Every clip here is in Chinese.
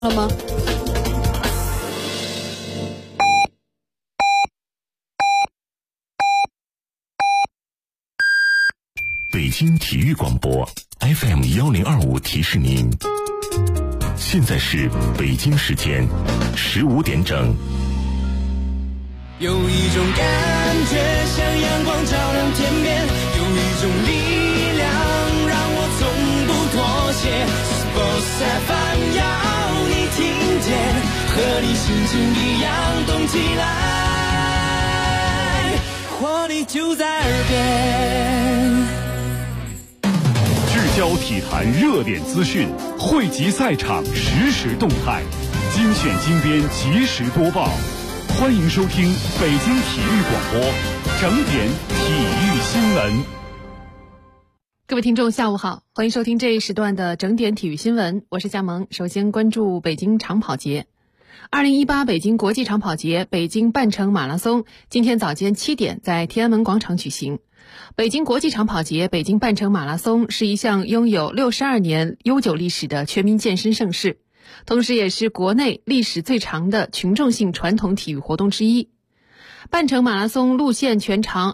了吗？ 北京体育广播 FM1025提示您，现在是北京时间15点整。 有一种感觉像阳光照亮天边，有一种力量让我从不妥协。Sports FM 要你听见，和你心情一样动起来，活力就在耳边。 聚焦体坛热点资讯，汇集赛场实时动态，精选精编及时播报。欢迎收听北京体育广播整点体育新闻。 各位听众下午好，欢迎收听这一时段的整点体育新闻，我是佳萌。首先关注北京长跑节。2018北京国际长跑节北京半程马拉松今天早间7点在天安门广场举行。北京国际长跑节北京半程马拉松是一项拥有62年悠久历史的全民健身盛事，同时也是国内历史最长的群众性传统体育活动之一。半程马拉松路线全长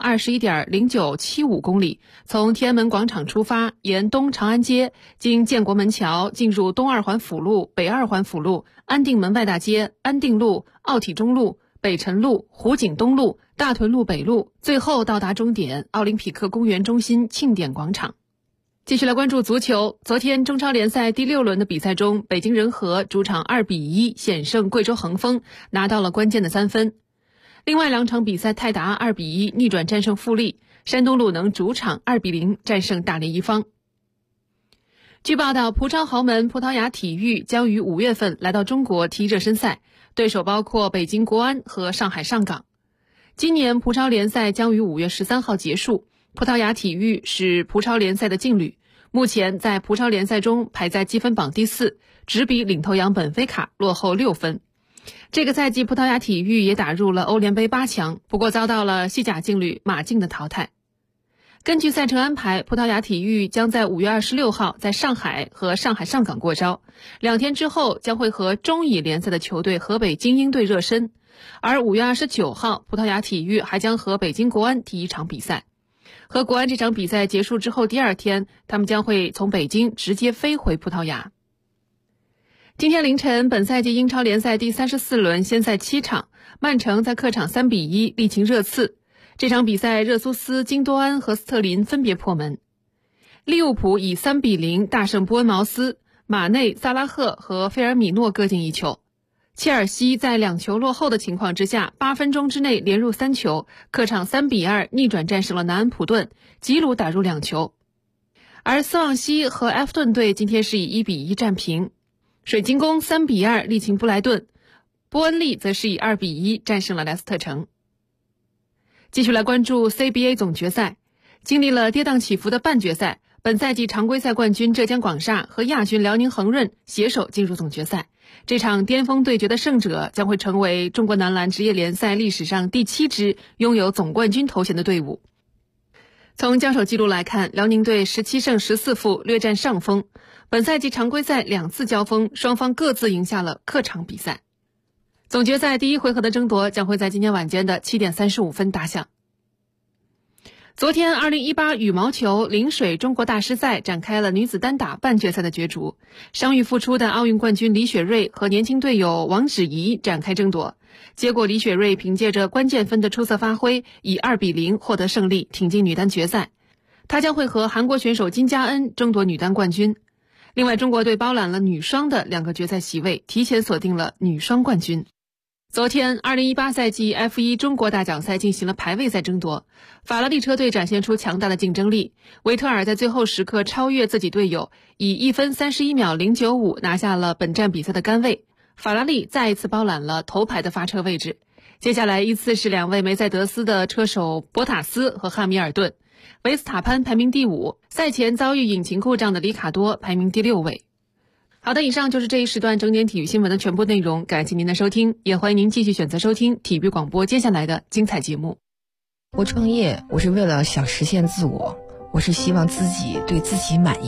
21.0975 公里，从天安门广场出发，沿东长安街，经建国门桥，进入东二环辅路、北二环辅路、安定门外大街、安定路、奥体中路、北辰路、湖景东路、大屯路北路，最后到达终点奥林匹克公园中心庆典广场。继续来关注足球。昨天中超联赛第6轮的比赛中，北京人和主场2-1险胜贵州恒丰，拿到了关键的3分。另外2场比赛，泰达2-1逆转战胜富力，山东鲁能主场2-0战胜大连一方。据报道，葡超豪门葡萄牙体育将于5月份来到中国踢热身赛，对手包括北京国安和上海上港。今年葡超联赛将于5月13号结束，葡萄牙体育是葡超联赛的劲旅，目前在葡超联赛中排在积分榜第4，只比领头羊本菲卡落后6分。这个赛季葡萄牙体育也打入了欧联杯8强，不过遭到了西甲劲旅马竞的淘汰。根据赛程安排，葡萄牙体育将在5月26号在上海和上海上港过招，2天之后将会和中乙联赛的球队河北精英队热身，而5月29号葡萄牙体育还将和北京国安踢一场比赛。和国安这场比赛结束之后第2天，他们将会从北京直接飞回葡萄牙。今天凌晨，本赛季英超联赛第34轮先赛7场，曼城在客场3-1力擒热刺。这场比赛，热苏斯、金多安和斯特林分别破门。利物浦以3-0大胜波恩茅斯，马内、萨拉赫和费尔米诺各进1球。切尔西在2球落后的情况之下，8分钟之内连入3球，客场3-2逆转战胜了南安普顿，吉鲁打入2球。而斯旺西和埃弗顿队今天是以1-1战平。水晶宫3-2力擒布莱顿，波恩利则是以2-1战胜了莱斯特城。继续来关注 CBA 总决赛。经历了跌宕起伏的半决赛，本赛季常规赛冠军浙江广厦和亚军辽宁恒润携手进入总决赛。这场巅峰对决的胜者将会成为中国男篮职业联赛历史上第7支拥有总冠军头衔的队伍。从交手记录来看，辽宁队17胜14负略占上风。本赛季常规赛2次交锋，双方各自赢下了客场比赛。总决赛第1回合的争夺将会在今天晚间的7点35分打响。昨天2018羽毛球陵水中国大师赛展开了女子单打半决赛的角逐，伤愈复出的奥运冠军李雪芮和年轻队友王芷怡展开争夺，结果李雪芮凭借着关键分的出色发挥，以2-0获得胜利，挺进女单决赛。她将会和韩国选手金佳恩争夺女单冠军。另外，中国队包揽了女双的2个决赛席位，提前锁定了女双冠军。昨天2018赛季 F1 中国大奖赛进行了排位赛争夺，法拉利车队展现出强大的竞争力，维特尔在最后时刻超越自己队友，以1分31秒095拿下了本站比赛的杆位，法拉利再一次包揽了头排的发车位置。接下来依次是2位梅赛德斯的车手博塔斯和汉密尔顿，维斯塔潘排名第5，赛前遭遇引擎故障的里卡多排名第6位。好的，以上就是这一时段整点体育新闻的全部内容，感谢您的收听，也欢迎您继续选择收听体育广播接下来的精彩节目。 我创业，我是为了想实现自我，我是希望自己对自己满意。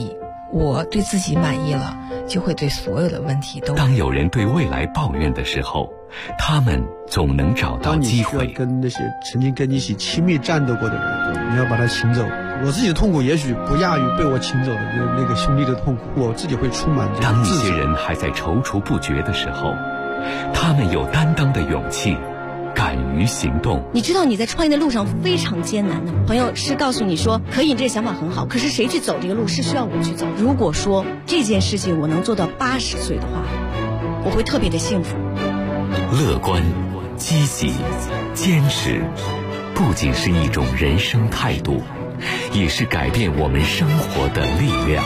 我对自己满意了，就会对所有的问题都。 当有人对未来抱怨的时候，他们总能找到机会。 当你需要跟那些曾经跟你一起亲密战斗过的人，你要把他请走。我自己的痛苦也许不亚于被我请走的那个兄弟的痛苦，我自己会充满这种当一些人还在踌躇不决的时候，他们有担当的勇气，敢于行动。 你知道你在创业的路上非常艰难的，朋友是告诉你说可以，你这个想法很好，可是谁去走这个路是需要我去走。如果说这件事情我能做到80岁的话，我会特别的幸福。 乐观、积极、坚持，不仅是一种人生态度，也是改变我们生活的力量。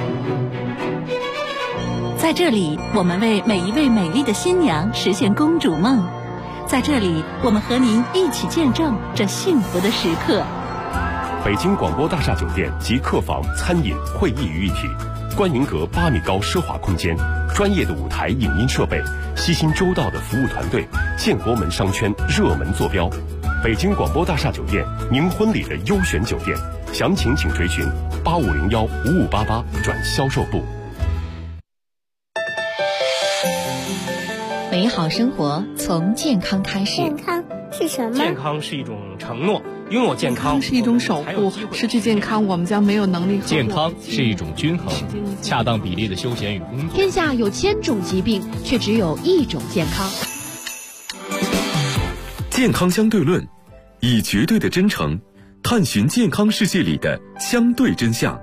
在这里，我们为每一位美丽的新娘实现公主梦。在这里，我们和您一起见证这幸福的时刻。 北京广播大厦酒店集客房、餐饮、会议于一体，观云阁8米高奢华空间，专业的舞台影音设备，悉心周到的服务团队，建国门商圈热门坐标。北京广播大厦酒店，您婚礼的优选酒店，详情请垂询8501-5588转销售部。 美好生活从健康开始。 健康是什么？ 健康是一种承诺，拥有健康是一种守护，失去健康我们将没有能力。 健康是一种均衡，恰当比例的休闲与工作。 天下有1000种疾病，却只有一种健康。 健康相对论，以绝对的真诚探寻健康世界里的相对真相。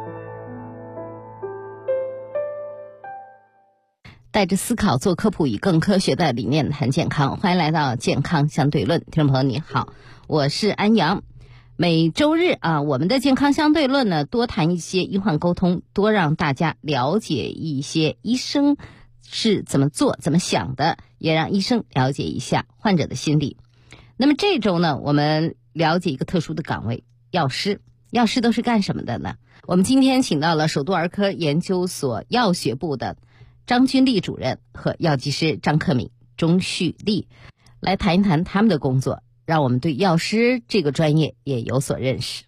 带着思考做科普，以更科学的理念谈健康。欢迎来到健康相对论，听众朋友你好，我是安阳。每周日我们的健康相对论呢，多谈一些医患沟通，多让大家了解一些医生是怎么做、怎么想的，也让医生了解一下患者的心理。那么这周呢，我们了解一个特殊的岗位——药师。药师都是干什么的呢？我们今天请到了首都儿科研究所药学部的张军丽主任和药剂师张克敏、钟旭丽来谈一谈他们的工作，让我们对药师这个专业也有所认识。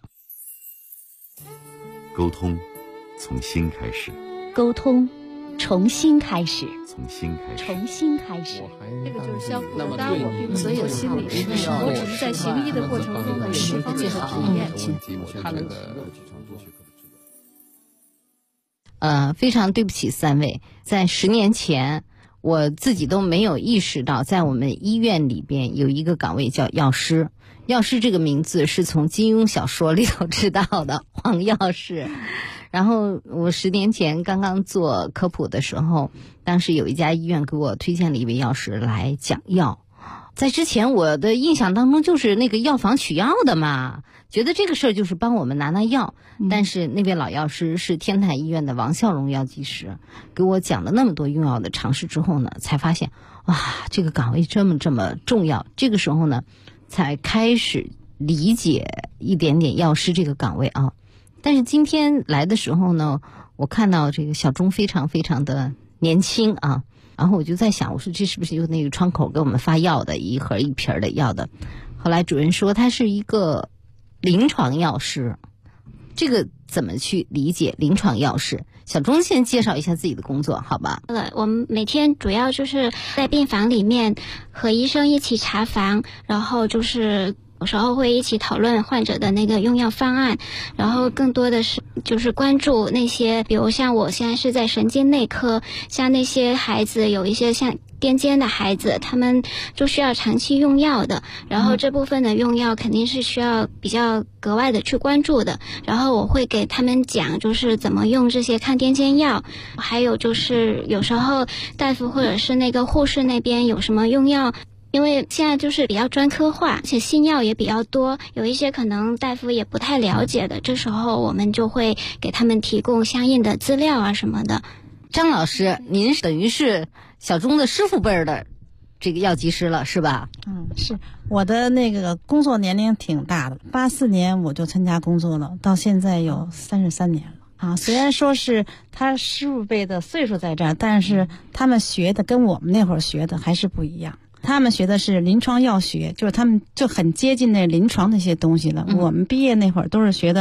沟通从心开始， 沟通从心开始， 从心开始， 从心开始。 这个就是相互的。当然，我并不所有心理的时候，只是在行医的过程中的有方面的体验。 他们非常对不起3位，在10年前，我自己都没有意识到，在我们医院里边有一个岗位叫药师。药师这个名字是从金庸小说里头知道的，黄药师。然后我10年前刚刚做科普的时候，当时有一家医院给我推荐了一位药师来讲药。在之前我的印象当中就是那个药房取药的嘛，觉得这个事儿就是帮我们拿药。但是那位老药师是天坛医院的王孝荣药剂师，给我讲了那么多用药的常识之后呢，才发现哇，这个岗位这么重要。这个时候呢，才开始理解一点点药师这个岗位啊。但是今天来的时候呢，我看到这个小钟非常非常的年轻啊，然后我就在想，我说这是不是就那个窗口给我们发药的，一盒一瓶的药的。后来主任说他是一个临床药师，这个怎么去理解临床药师？小钟先介绍一下自己的工作好吧。 我们每天主要就是在病房里面和医生一起查房，然后就是有时候会一起讨论患者的那个用药方案，然后更多的是就是关注那些，比如像我现在是在神经内科，像那些孩子有一些像癫痫的孩子，他们就需要长期用药的，然后这部分的用药肯定是需要比较格外的去关注的，然后我会给他们讲就是怎么用这些抗癫痫药，还有就是有时候大夫或者是那个护士那边有什么用药，因为现在就是比较专科化，而且新药也比较多，有一些可能大夫也不太了解的，这时候我们就会给他们提供相应的资料啊什么的。 张老师，您等于是小钟的师傅辈儿的这个药剂师了是吧？ 是。我的那个工作年龄挺大的，84年我就参加工作了，到现在有33年了。虽然说是他师傅辈的岁数在这儿，但是他们学的跟我们那会儿学的还是不一样。他们学的是临床药学，就是他们就很接近那临床那些东西了。我们毕业那会儿都是学的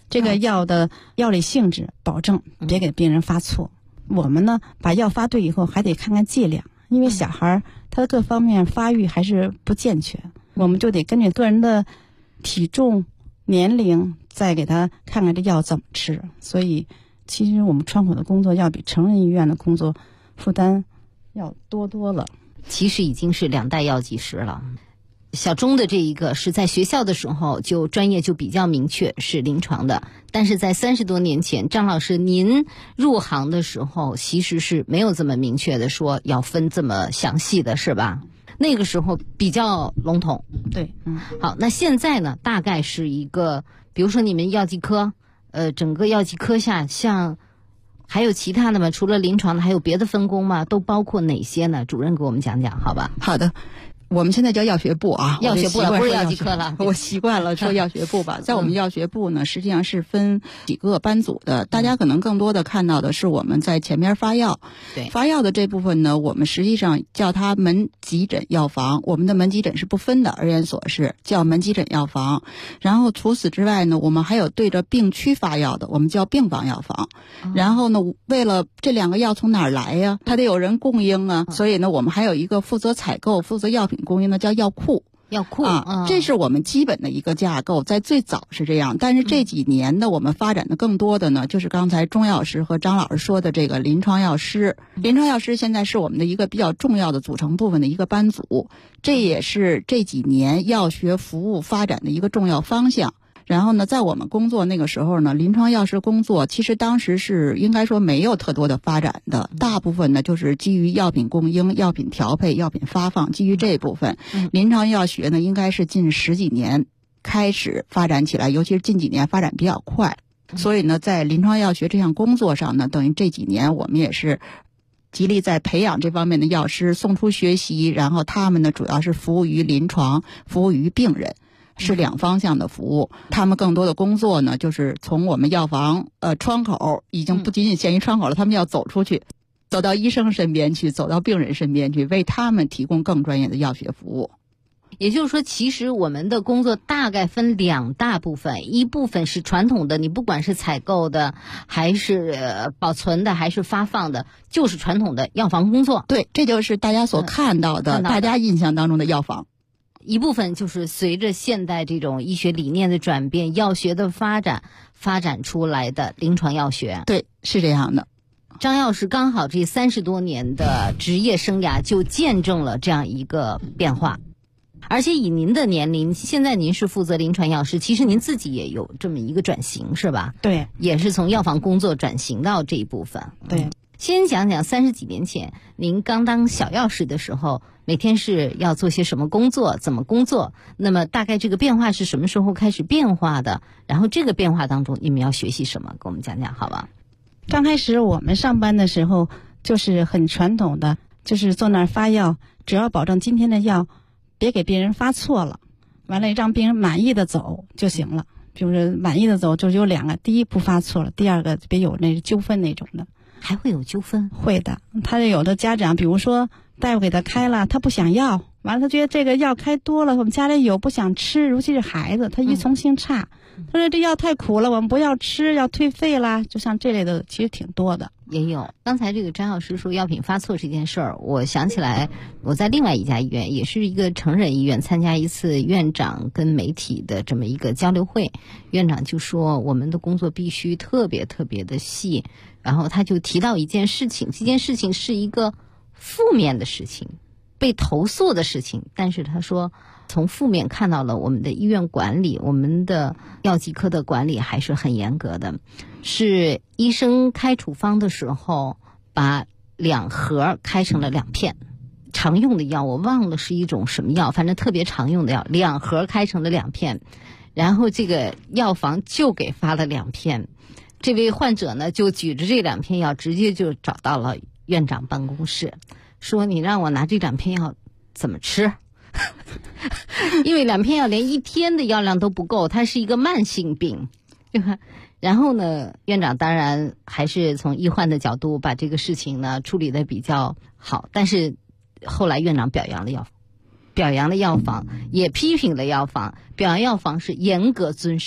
这个药的药理性质保证，别给病人发错。我们呢，把药发对以后，还得看看剂量，因为小孩他的各方面发育还是不健全，我们就得根据个人的体重、年龄，再给他看看这药怎么吃。所以，其实我们窗口的工作要比成人医院的工作负担要多了。 其实已经是2代药剂师了。小钟的这一个是在学校的时候就专业就比较明确，是临床的，但是在30多年前，张老师您入行的时候其实是没有这么明确的说要分这么详细的，是吧？那个时候比较笼统。 对， 好，那现在呢，大概是一个，比如说你们药剂科，整个药剂科下，像还有其他的吗？除了临床的，还有别的分工吗？都包括哪些呢？主任给我们讲讲，好吧？ 好的。我们现在叫药学部啊， 药学部了，不是药剂科了。 我习惯了说药学部吧。在我们药学部呢，实际上是分几个班组的。大家可能更多的看到的是我们在前面发药。 对， 发药的这部分呢，我们实际上叫它门急诊药房。我们的门急诊是不分的，儿研所是叫门急诊药房。然后除此之外呢，我们还有对着病区发药的，我们叫病房药房。然后呢，为了这2个药从哪儿来呀？它得有人供应啊。所以呢，我们还有一个负责采购、负责药品供应的叫药库。 药库啊，这是我们基本的一个架构，在最早是这样，但是这几年呢，我们发展的更多的呢，就是刚才钟药师和张老师说的这个临床药师。临床药师现在是我们的一个比较重要的组成部分的一个班组，这也是这几年药学服务发展的一个重要方向。然后呢，在我们工作那个时候呢，临床药师工作其实当时是应该说没有特多的发展的，大部分呢就是基于药品供应、药品调配、药品发放，基于这部分。临床药学呢，应该是近10几年开始发展起来，尤其是近几年发展比较快。所以呢，在临床药学这项工作上呢，等于这几年我们也是极力在培养这方面的药师，送出学习，然后他们呢主要是服务于临床，服务于病人。是2方向的服务，他们更多的工作呢，就是从我们药房窗口，已经不仅仅限于窗口了，他们要走出去，走到医生身边去，走到病人身边去，为他们提供更专业的药学服务。 也就是说，其实我们的工作大概分2大部分，一部分是传统的，你不管是采购的，还是保存的，还是发放的，就是传统的药房工作。 对，这就是大家所看到的，大家印象当中的药房。 一部分就是随着现代这种医学理念的转变，药学的发展出来的临床药学。 对，是这样的。 张药师刚好这30多年的职业生涯就见证了这样一个变化。而且以您的年龄，现在您是负责临床药师，其实您自己也有这么一个转型，是吧？ 对， 也是从药房工作转型到这一部分。 对。 先讲讲30几年前您刚当小药师的时候，每天是要做些什么工作，怎么工作，那么大概这个变化是什么时候开始变化的，然后这个变化当中你们要学习什么，跟我们讲讲好吧？ 刚开始我们上班的时候就是很传统的，就是坐那儿发药，只要保证今天的药别给病人发错了，完了让病人满意的走就行了。比如说满意的走就有2个，第一不发错了，第2个别有那纠纷那种的。 还会有纠纷？ 会的。他有的家长，比如说大夫给他开了，他不想要，完了他觉得这个药开多了，我们家里有不想吃，尤其是孩子，他依从性差，他说这药太苦了，我们不要吃，要退费啦。就像这类的其实挺多的。 也有。刚才这个张药师说药品发错这件事儿，我想起来我在另外一家医院，也是一个成人医院，参加一次院长跟媒体的这么一个交流会，院长就说我们的工作必须特别特别的细，然后他就提到一件事情，这件事情是一个负面的事情，被投诉的事情，但是他说从负面看到了我们的医院管理，我们的药剂科的管理还是很严格的，是医生开处方的时候把2盒开成了2片，常用的药我忘了是一种什么药，反正特别常用的药，2盒开成了2片，然后这个药房就给发了2片，这位患者呢就举着这2片药直接就找到了院长办公室，说你让我拿这2片药怎么吃因为2片药连1天的药量都不够，它是一个慢性病，对吧？然后呢，院长当然还是从医患的角度把这个事情呢处理得比较好，但是后来院长表扬了药房，也批评了药房，表扬药房是严格遵守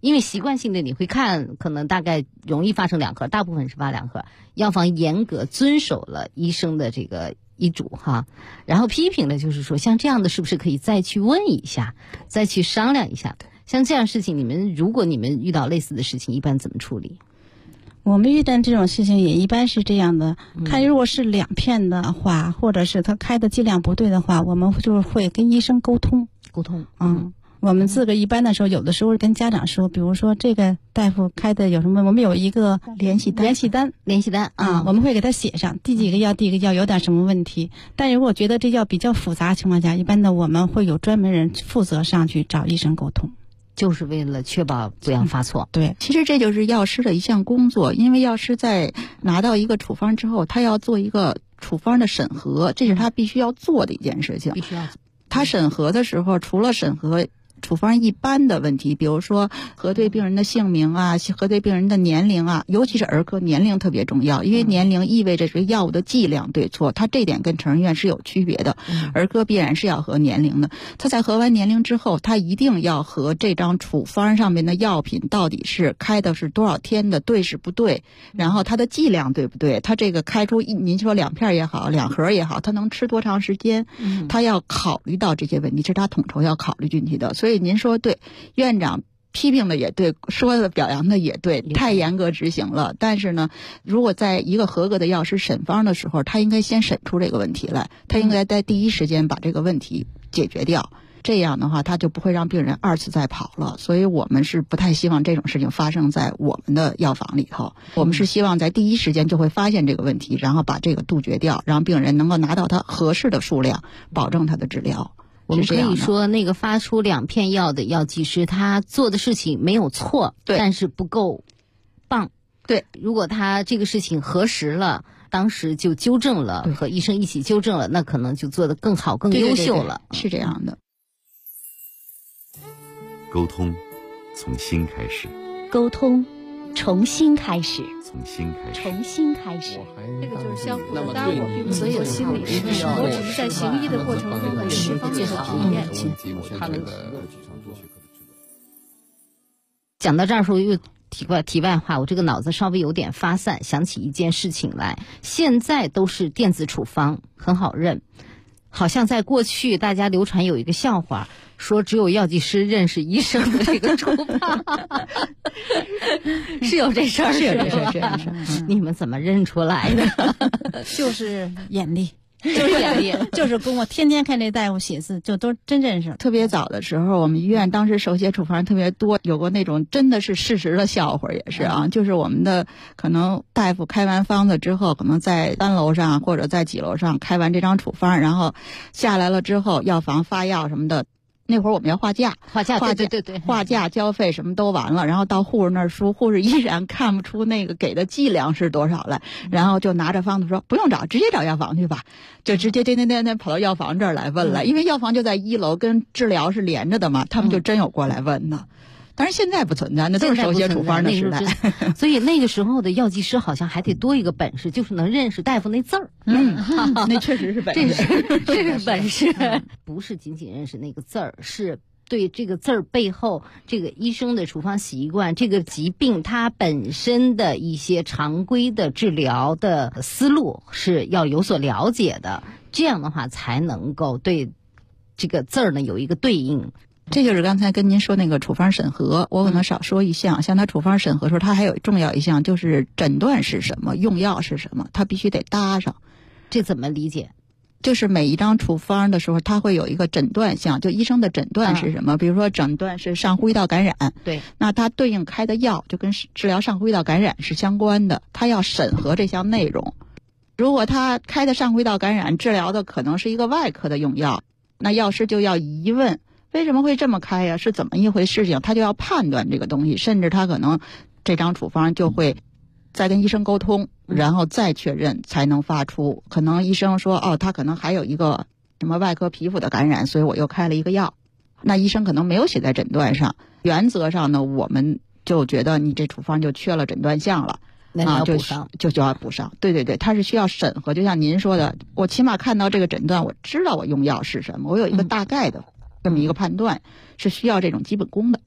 因为习惯性的你会看，可能大概容易发生2盒，大部分是发2盒。药房严格遵守了医生的这个医嘱哈，然后批评的就是说，像这样的是不是可以再去问一下，再去商量一下？像这样事情，如果你们遇到类似的事情，一般怎么处理？ 我们遇到这种事情也一般是这样的，看如果是2片的话，或者是他开的剂量不对的话，我们就会跟医生沟通。我们自个一般的时候，有的时候跟家长说，比如说这个大夫开的有什么，我们有一个联系单啊，我们会给他写上第几个药有点什么问题。但如果觉得这药比较复杂的情况下，一般的我们会有专门人负责上去找医生沟通。 就是为了确保不要发错。 对，其实这就是药师的一项工作，因为药师在拿到一个处方之后，他要做一个处方的审核，这是他必须要做的一件事情。 必须要。 他审核的时候，除了审核处方一般的问题，比如说核对病人的姓名啊，核对病人的年龄啊，尤其是儿科年龄特别重要，因为年龄意味着这个药物的剂量对错，它这点跟成人院是有区别的。儿科必然是要核年龄的，他在核完年龄之后，他一定要核这张处方上面的药品到底是开的是多少天的，对是不对，然后它的剂量对不对，他这个开出您说2片也好，2盒也好，他能吃多长时间，他要考虑到这些问题，是他统筹要考虑进去的。所以您说对，院长批评的也对，说的表扬的也对，太严格执行了。但是呢，如果在一个合格的药师审方的时候，他应该先审出这个问题来，他应该在第一时间把这个问题解决掉。这样的话，他就不会让病人2次再跑了。所以我们是不太希望这种事情发生在我们的药房里头。我们是希望在第一时间就会发现这个问题，然后把这个杜绝掉，让病人能够拿到他合适的数量，保证他的治疗。 我们可以说，那个发出2片药的药剂师，他做的事情没有错，但是不够棒。 对， 如果他这个事情核实了，当时就纠正了，和医生一起纠正了，那可能就做得更好、更优秀了。 对，是这样的。 沟通，从心开始。 沟通，重新开始。 从心开始。 重新开始。 这个就是相互的，当然我并不所有心理是我只是在行医的过程中的释放这个体验。 讲到这儿时候又题外话，我这个脑子稍微有点发散，想起一件事情来。现在都是电子处方，很好认。好像在过去大家流传有一个笑话，说只有药剂师认识医生的这个处方，是有这事儿， 是有这事儿。 你们怎么认出来的？ 就是眼力。就是跟我天天看这大夫写字，就都真认识。 特别早的时候，我们医院当时手写处方特别多，有过那种真的是事实的笑话，也是啊，就是我们的可能大夫开完方子之后，可能在3楼上或者在几楼上开完这张处方，然后下来了之后，药房发药什么的。那会儿我们要画价， 对， 画价交费什么都完了，然后到护士那儿输，护士依然看不出那个给的剂量是多少来，然后就拿着方子说不用找，直接找药房去吧，就直接那跑到药房这儿来问了，因为药房就在1楼，跟治疗是连着的嘛，他们就真有过来问的。但是现在不存在，那都是手写处方的时代。 所以那个时候的药剂师好像还得多一个本事，就是能认识大夫那字儿。 那确实是本事， 这是本事，不是仅仅认识那个字儿，是对这个字儿背后这个医生的处方习惯，这个疾病它本身的一些常规的治疗的思路是要有所了解的，这样的话才能够对这个字儿呢有一个对应。 这就是刚才跟您说那个处方审核，我可能少说一项，像他处方审核的时候，他还有重要一项就是诊断是什么，用药是什么，他必须得搭上。 这怎么理解？ 就是每一张处方的时候，他会有一个诊断项，就医生的诊断是什么？比如说诊断是上呼吸道感染， 对， 那他对应开的药就跟治疗上呼吸道感染是相关的，他要审核这项内容。如果他开的上呼吸道感染治疗的可能是一个外科的用药，那药师就要疑问。为什么会这么开呀？是怎么一回事情？他就要判断这个东西，甚至他可能这张处方就会再跟医生沟通，然后再确认才能发出。可能医生说，他可能还有一个什么外科皮肤的感染，所以我又开了一个药。那医生可能没有写在诊断上。原则上呢，我们就觉得你这处方就缺了诊断项了。 那要补上， 就要补上。对，它是需要审核。就像您说的，我起码看到这个诊断，我知道我用药是什么，我有一个大概的这么一个判断，是需要这种基本功的。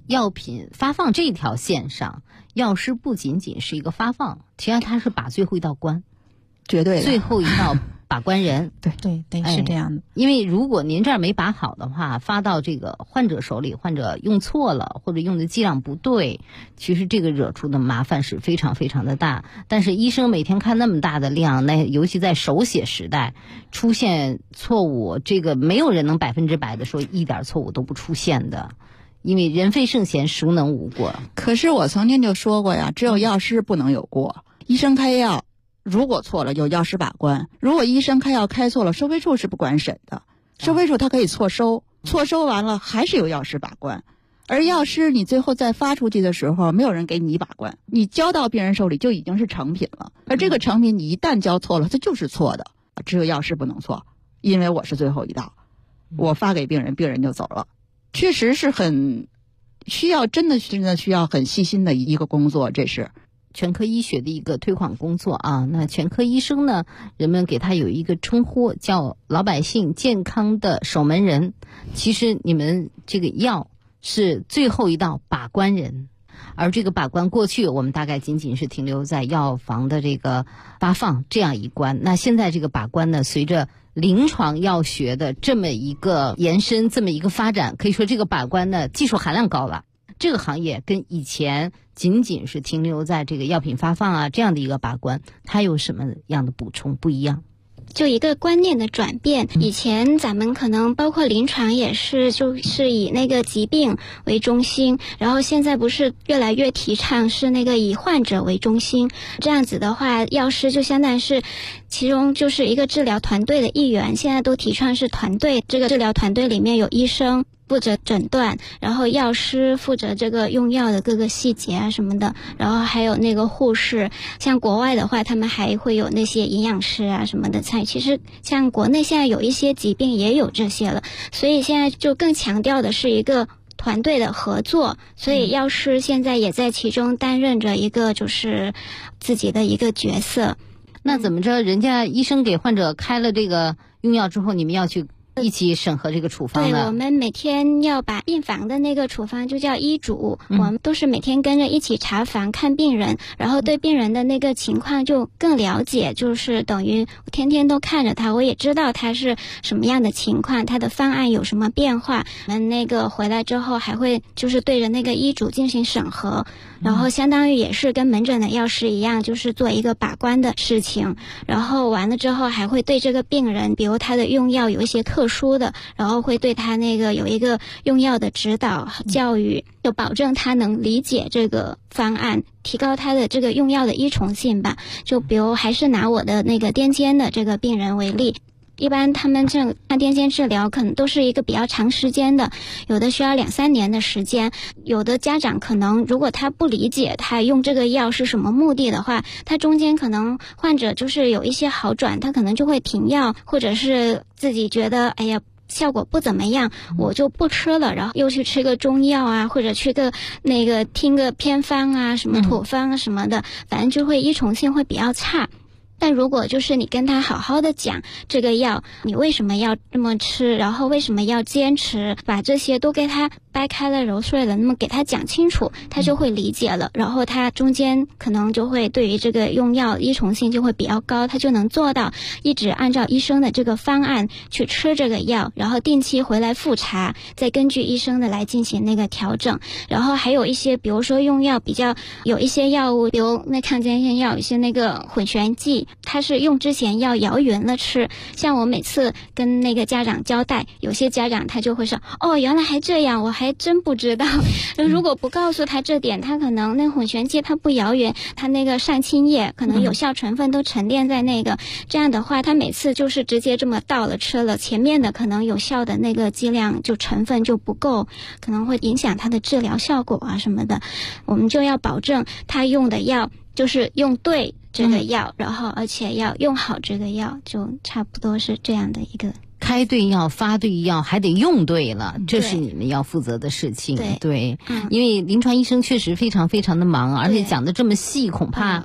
药品发放这条线上，药师不仅仅是一个发放，实际上他是把最后一道关， 绝对的最后一道把关人。 对，是这样的。 因为如果您这儿没把好的话，发到这个患者手里，患者用错了或者用的剂量不对，其实这个惹出的麻烦是非常非常的大。但是医生每天看那么大的量，那尤其在手写时代，出现错误，这个没有人能100%的说一点错误都不出现的。因为人非圣贤，孰能无过？ 可是我曾经就说过呀，只有药师不能有过。医生开药如果错了，有药师把关；如果医生开药开错了，收费处是不管审的。收费处他可以错收，错收完了还是有药师把关。而药师你最后再发出去的时候，没有人给你把关，你交到病人手里就已经是成品了。而这个成品你一旦交错了，它就是错的。只有药师不能错，因为我是最后一道，我发给病人，病人就走了。确实是很需要，真的需要很细心的一个工作，这是全科医学的一个推广工作啊。那全科医生呢，人们给他有一个称呼叫老百姓健康的守门人。其实你们这个药是最后一道把关人，而这个把关过去我们大概仅仅是停留在药房的这个发放这样一关。那现在这个把关呢，随着临床药学的这么一个延伸，这么一个发展，可以说这个把关呢技术含量高了。这个行业跟以前仅仅是停留在这个药品发放啊这样的一个把关，它有什么样的补充不一样？ 就一个观念的转变，以前咱们可能包括临床也是就是以那个疾病为中心，然后现在不是越来越提倡是那个以患者为中心，这样子的话药师就相当于是其中就是一个治疗团队的一员，现在都提倡是团队，这个治疗团队里面有医生负责诊断，然后药师负责这个用药的各个细节啊什么的，然后还有那个护士，像国外的话他们还会有那些营养师啊什么的菜。其实像国内现在有一些疾病也有这些了，所以现在就更强调的是一个团队的合作，所以药师现在也在其中担任着一个就是自己的一个角色。 那怎么着，人家医生给患者开了这个用药之后，你们要去一起审核这个处方的？ 对，我们每天要把病房的那个处方就叫医嘱，我们都是每天跟着一起查房看病人，然后对病人的那个情况就更了解，就是等于天天都看着他，我也知道他是什么样的情况，他的方案有什么变化。我们那个回来之后还会就是对着那个医嘱进行审核，然后相当于也是跟门诊的药师一样，就是做一个把关的事情。然后完了之后还会对这个病人，比如他的用药有一些特殊的，然后会对他那个有一个用药的指导教育，就保证他能理解这个方案，提高他的这个用药的依从性吧。就比如还是拿我的那个癫痫的这个病人为例，一般他们这看癫痫治疗可能都是一个比较长时间的，有的需要2-3年的时间。有的家长可能如果他不理解他用这个药是什么目的的话，他中间可能患者就是有一些好转，他可能就会停药，或者是自己觉得哎呀效果不怎么样，我就不吃了，然后又去吃个中药啊，或者去个那个听个偏方啊，什么土方啊什么的，反正就会依从性会比较差。但如果就是你跟他好好的讲这个药你为什么要这么吃，然后为什么要坚持，把这些都给他掰开了揉碎了，那么给他讲清楚，他就会理解了，然后他中间可能就会对于这个用药依从性就会比较高，他就能做到一直按照医生的这个方案去吃这个药，然后定期回来复查，再根据医生的来进行那个调整。然后还有一些比如说用药比较有一些药物，比如那抗癫痫药有一些那个混旋剂，它是用之前要摇匀了吃。像我每次跟那个家长交代，有些家长他就会说哦原来还这样，我还真不知道。如果不告诉他这点，他可能那混旋剂他不摇匀，他那个上清液可能有效成分都沉淀在那个，这样的话他每次就是直接这么倒了吃了，前面的可能有效的那个剂量就成分就不够，可能会影响他的治疗效果啊什么的。我们就要保证他用的药就是用对这个药，然后而且要用好这个药，就差不多是这样的一个。 开对药发对药还得用对了，这是你们要负责的事情。对，因为临床医生确实非常非常的忙，而且讲的这么细，恐怕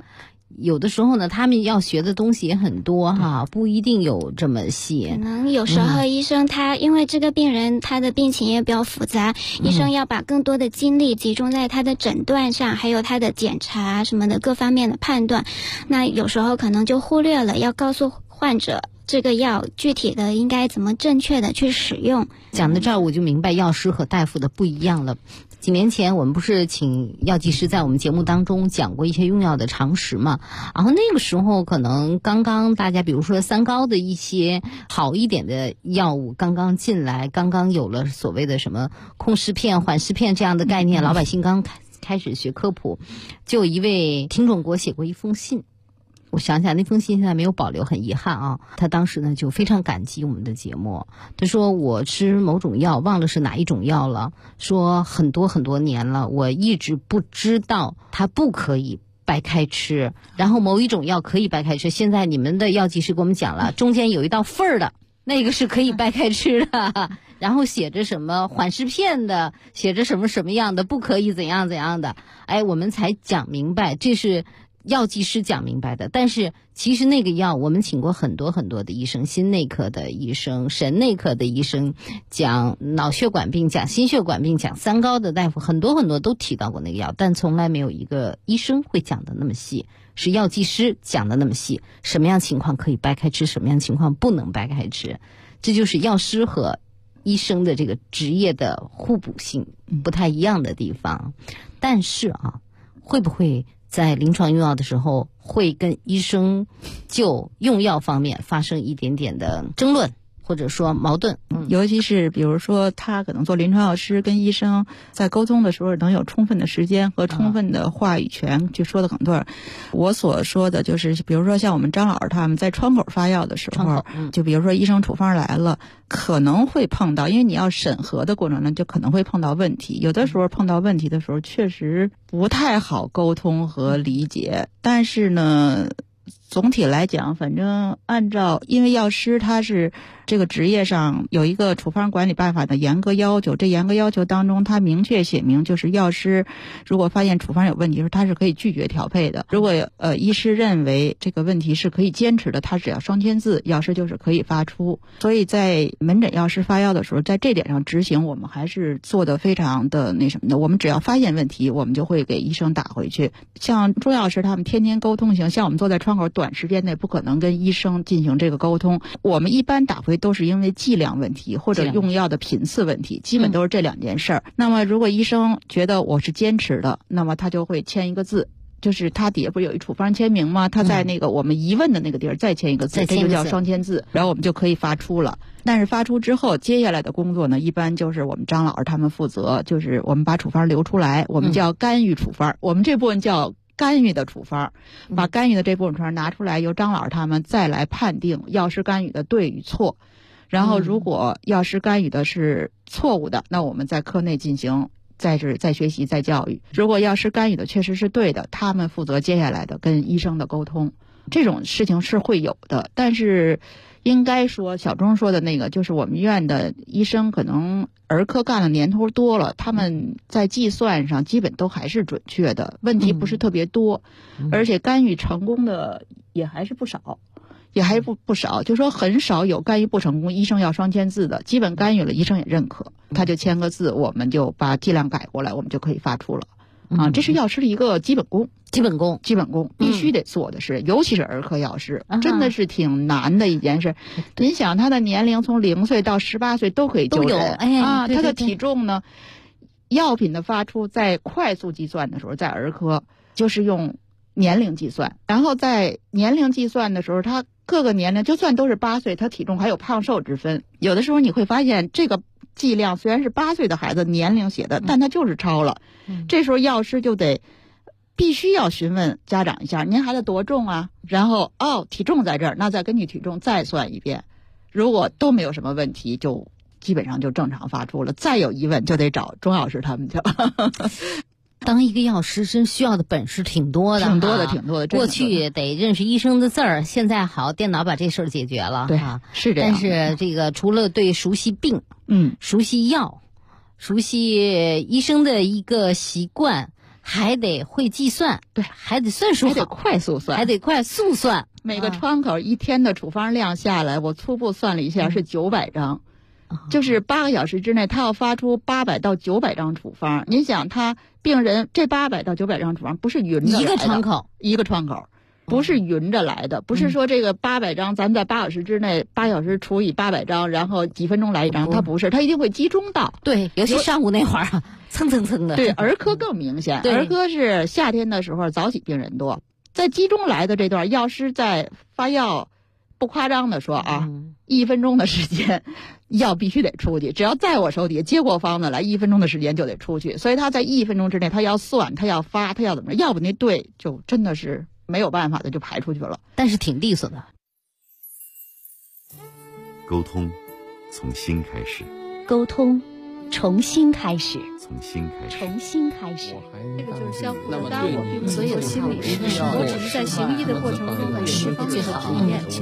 有的时候呢，他们要学的东西也很多哈，不一定有这么细。 可能有时候医生他因为这个病人他的病情也比较复杂，医生要把更多的精力集中在他的诊断上，还有他的检查什么的各方面的判断，那有时候可能就忽略了要告诉患者这个药具体的应该怎么正确的去使用。 讲到这儿我就明白药师和大夫的不一样了。几年前我们不是请药剂师在我们节目当中讲过一些用药的常识嘛，然后那个时候可能刚刚大家比如说三高的一些好一点的药物刚刚进来，刚刚有了所谓的什么控湿片缓湿片这样的概念，老百姓刚开始学科普，就有一位听众给我写过一封信，我想想那封信现在没有保留，很遗憾啊。他当时呢就非常感激我们的节目，他说我吃某种药忘了是哪一种药了，说很多很多年了，我一直不知道它不可以掰开吃，然后某一种药可以掰开吃，现在你们的药剂师给我们讲了，中间有一道缝儿的那个是可以掰开吃的，然后写着什么缓湿片的，写着什么什么样的不可以怎样怎样的，哎，我们才讲明白，这是药剂师讲明白的。但是其实那个药我们请过很多很多的医生，心内科的医生、神内科的医生，讲脑血管病、讲心血管病、讲三高的大夫，很多很多都提到过那个药，但从来没有一个医生会讲的那么细，是药剂师讲的那么细，什么样情况可以掰开吃，什么样情况不能掰开吃。这就是药师和医生的这个职业的互补性不太一样的地方。但是啊，会不会在临床用药的时候会跟医生就用药方面发生一点点的争论或者说矛盾？ 尤其是比如说他可能做临床药师跟医生在沟通的时候能有充分的时间和充分的话语权去说的很多。我所说的就是比如说像我们张老师他们在窗口发药的时候，就比如说医生处方来了，可能会碰到，因为你要审核的过程中就可能会碰到问题，有的时候碰到问题的时候确实不太好沟通和理解。但是呢总体来讲，反正按照，因为药师他是这个职业上有一个处方管理办法的严格要求，这严格要求当中他明确写明，就是药师如果发现处方有问题的时候，他是可以拒绝调配的。如果医师认为这个问题是可以坚持的，他只要双签字，药师就是可以发出。所以在门诊药师发药的时候，在这点上执行我们还是做得非常的那什么的。我们只要发现问题，我们就会给医生打回去。像中药师他们天天沟通型，像我们坐在窗口短时间内不可能跟医生进行这个沟通，我们一般打回都是因为剂量问题或者用药的频次问题，基本都是这两件事儿。那么如果医生觉得我是坚持的，那么他就会签一个字，就是他底下不是有一处方签名吗？他在那个我们疑问的那个地儿再签一个字，这就叫双签字，然后我们就可以发出了。但是发出之后，接下来的工作呢，一般就是我们张老师他们负责，就是我们把处方留出来，我们叫干预处方，我们这部分叫干预的处方，把干预的这部分处方拿出来，由张老师他们再来判定药师干预的对与错。然后如果药师干预的是错误的，那我们在科内进行再学习再教育。如果药师干预的确实是对的，他们负责接下来的跟医生的沟通。这种事情是会有的，但是应该说小钟说的那个，就是我们院的医生可能儿科干了年头多了，他们在计算上基本都还是准确的，问题不是特别多，而且干预成功的也还是不少。不少，就说很少有干预不成功医生要双签字的，基本干预了医生也认可，他就签个字，我们就把剂量改过来，我们就可以发出了。这是药师的一个基本功必须得做的事，尤其是儿科药师，真的是挺难的一件事。您想他的年龄从0岁到18岁都可以就诊，他的体重呢，药品的发出在快速计算的时候，在儿科就是用年龄计算，然后在年龄计算的时候，他各个年龄就算都是8岁，他体重还有胖瘦之分。有的时候你会发现这个剂量虽然是8岁的孩子年龄写的，但他就是超了。这时候药师就得必须要询问家长一下，您孩子多重啊？然后体重在这儿，那再根据体重再算一遍。如果都没有什么问题，就基本上就正常发出了。再有疑问就得找钟老师他们去。 当一个药师真需要的本事挺多的， 挺多的。 过去得认识医生的字儿，现在好，电脑把这事儿解决了。 对，是这样。 但是这个除了对熟悉病，熟悉药，熟悉医生的一个习惯， 还得会计算， 对， 还得算数好， 还得快速算， 还得快速算。 每个窗口一天的处方量下来，我初步算了一下是900张。就是8个小时之内，他要发出800到900张处方。您想，他病人这800到900张处方不是匀着来的，一个窗口，不是匀着来的，不是说这个800张，咱们在8小时之内，8小时除以800张，然后几分钟来一张，它不是，它一定会集中到。 对，尤其上午那会儿啊，蹭蹭蹭的。 对，儿科更明显，儿科是夏天的时候早起病人多，在集中来的这段，药师在发药。不夸张的说啊，1分钟的时间，药必须得出去。只要在我手底下接过方子来，1分钟的时间就得出去。所以他在1分钟之内，他要算，他要发，他要怎么着？要不那队就真的是没有办法的就排出去了。 但是挺利索的。 沟通，从心开始。 沟通，重新开始。 从心开始。 重新开始。 这个就是相互的，当然我并所有心理是我只是在行医的过程中的释放最好体验。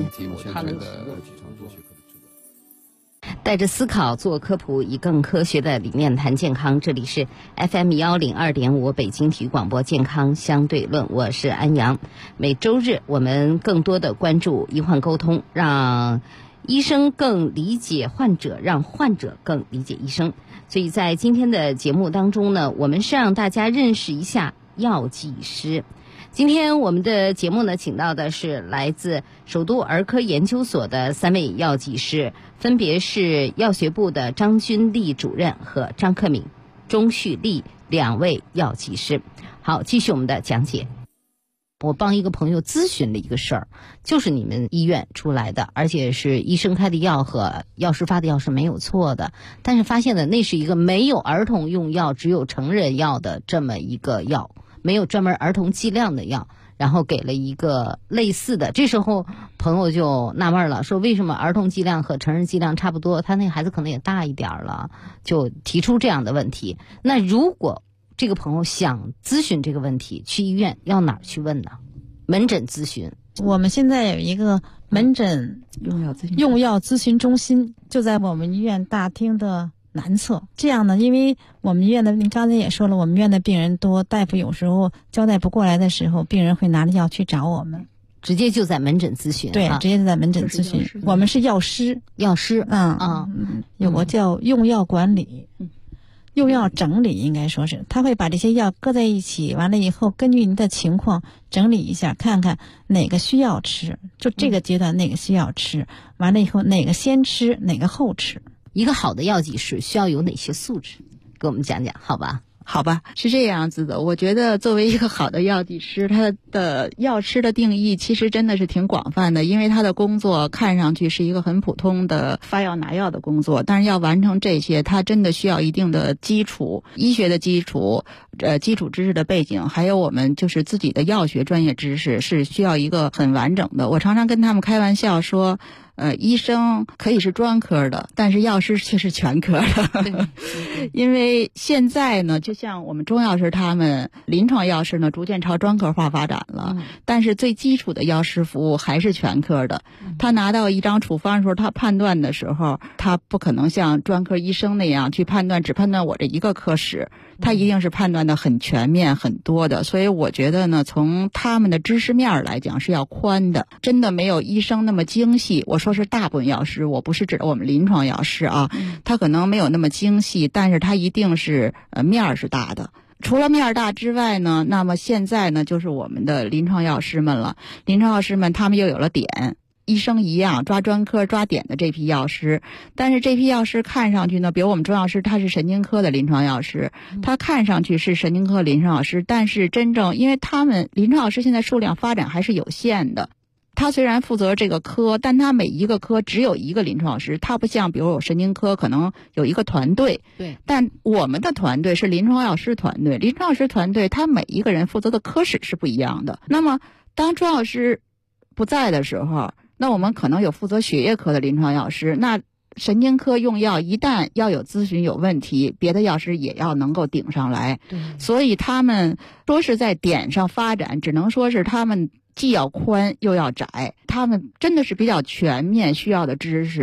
带着思考做科普，以更科学的理念谈健康。这里是 FM102.5 北京体育广播健康相对论，我是安阳。每周日我们更多的关注医患沟通，让医生更理解患者，让患者更理解医生。所以在今天的节目当中呢，我们是让大家认识一下药剂师。今天我们的节目呢，请到的是来自首都儿科研究所的3位药剂师，分别是药学部的张君丽主任和张克敏、钟旭丽2位药剂师。好，继续我们的讲解。我帮一个朋友咨询了一个事儿，就是你们医院出来的，而且是医生开的药和药师发的药是没有错的，但是发现的那是一个没有儿童用药，只有成人药的这么一个药，没有专门儿童剂量的药，然后给了一个类似的。这时候朋友就纳闷了，说为什么儿童剂量和成人剂量差不多，他那个孩子可能也大一点了，就提出这样的问题。那如果这个朋友想咨询这个问题，去医院要哪儿去问呢？门诊咨询。 我们现在有一个门诊用药咨询中心，就在我们医院大厅的南侧。这样呢，因为我们医院的，您刚才也说了，我们医院的病人多，大夫有时候交代不过来的时候，病人会拿着药去找我们， 直接就在门诊咨询。 对，直接就在门诊咨询。我们是药师，有个叫用药管理。用药整理应该说是，他会把这些药搁在一起，完了以后根据您的情况整理一下，看看哪个需要吃，就这个阶段哪个需要吃，完了以后哪个先吃，哪个后吃。 一个好的药剂师需要有哪些素质？给我们讲讲，好吧？ 好吧，是这样子的。我觉得作为一个好的药剂师，他的药师的定义其实真的是挺广泛的，因为他的工作看上去是一个很普通的发药拿药的工作，但是要完成这些，他真的需要一定的基础，医学的基础，基础知识的背景，还有我们就是自己的药学专业知识是需要一个很完整的。我常常跟他们开玩笑说，医生可以是专科的，但是药师却是全科的。因为现在呢，就像我们中药师他们临床药师呢，逐渐朝专科化发展了，但是最基础的药师服务还是全科的。他拿到一张处方的时候，他判断的时候，他不可能像专科医生那样去判断，只判断我这一个科室，他一定是判断的很全面很多的。所以我觉得呢，从他们的知识面来讲是要宽的，真的没有医生那么精细。我说是大部分药师，我不是指我们临床药师啊，他可能没有那么精细，但是他一定是面是大的。除了面大之外呢，那么现在呢，就是我们的临床药师们了。临床药师们他们又有了点，医生一样抓专科抓点的这批药师，但是这批药师看上去呢，比如我们中药师他是神经科的临床药师，他看上去是神经科临床药师，但是真正因为他们临床药师现在数量发展还是有限的。他虽然负责这个科，但他每一个科只有一个临床药师，他不像比如我神经科可能有一个团队。 对。 但我们的团队是临床药师团队，临床药师团队他每一个人负责的科室是不一样的。那么当中药师不在的时候，那我们可能有负责血液科的临床药师，那神经科用药一旦要有咨询有问题，别的药师也要能够顶上来。所以他们说是在点上发展，只能说是他们既要宽又要窄，他们真的是比较全面需要的知识。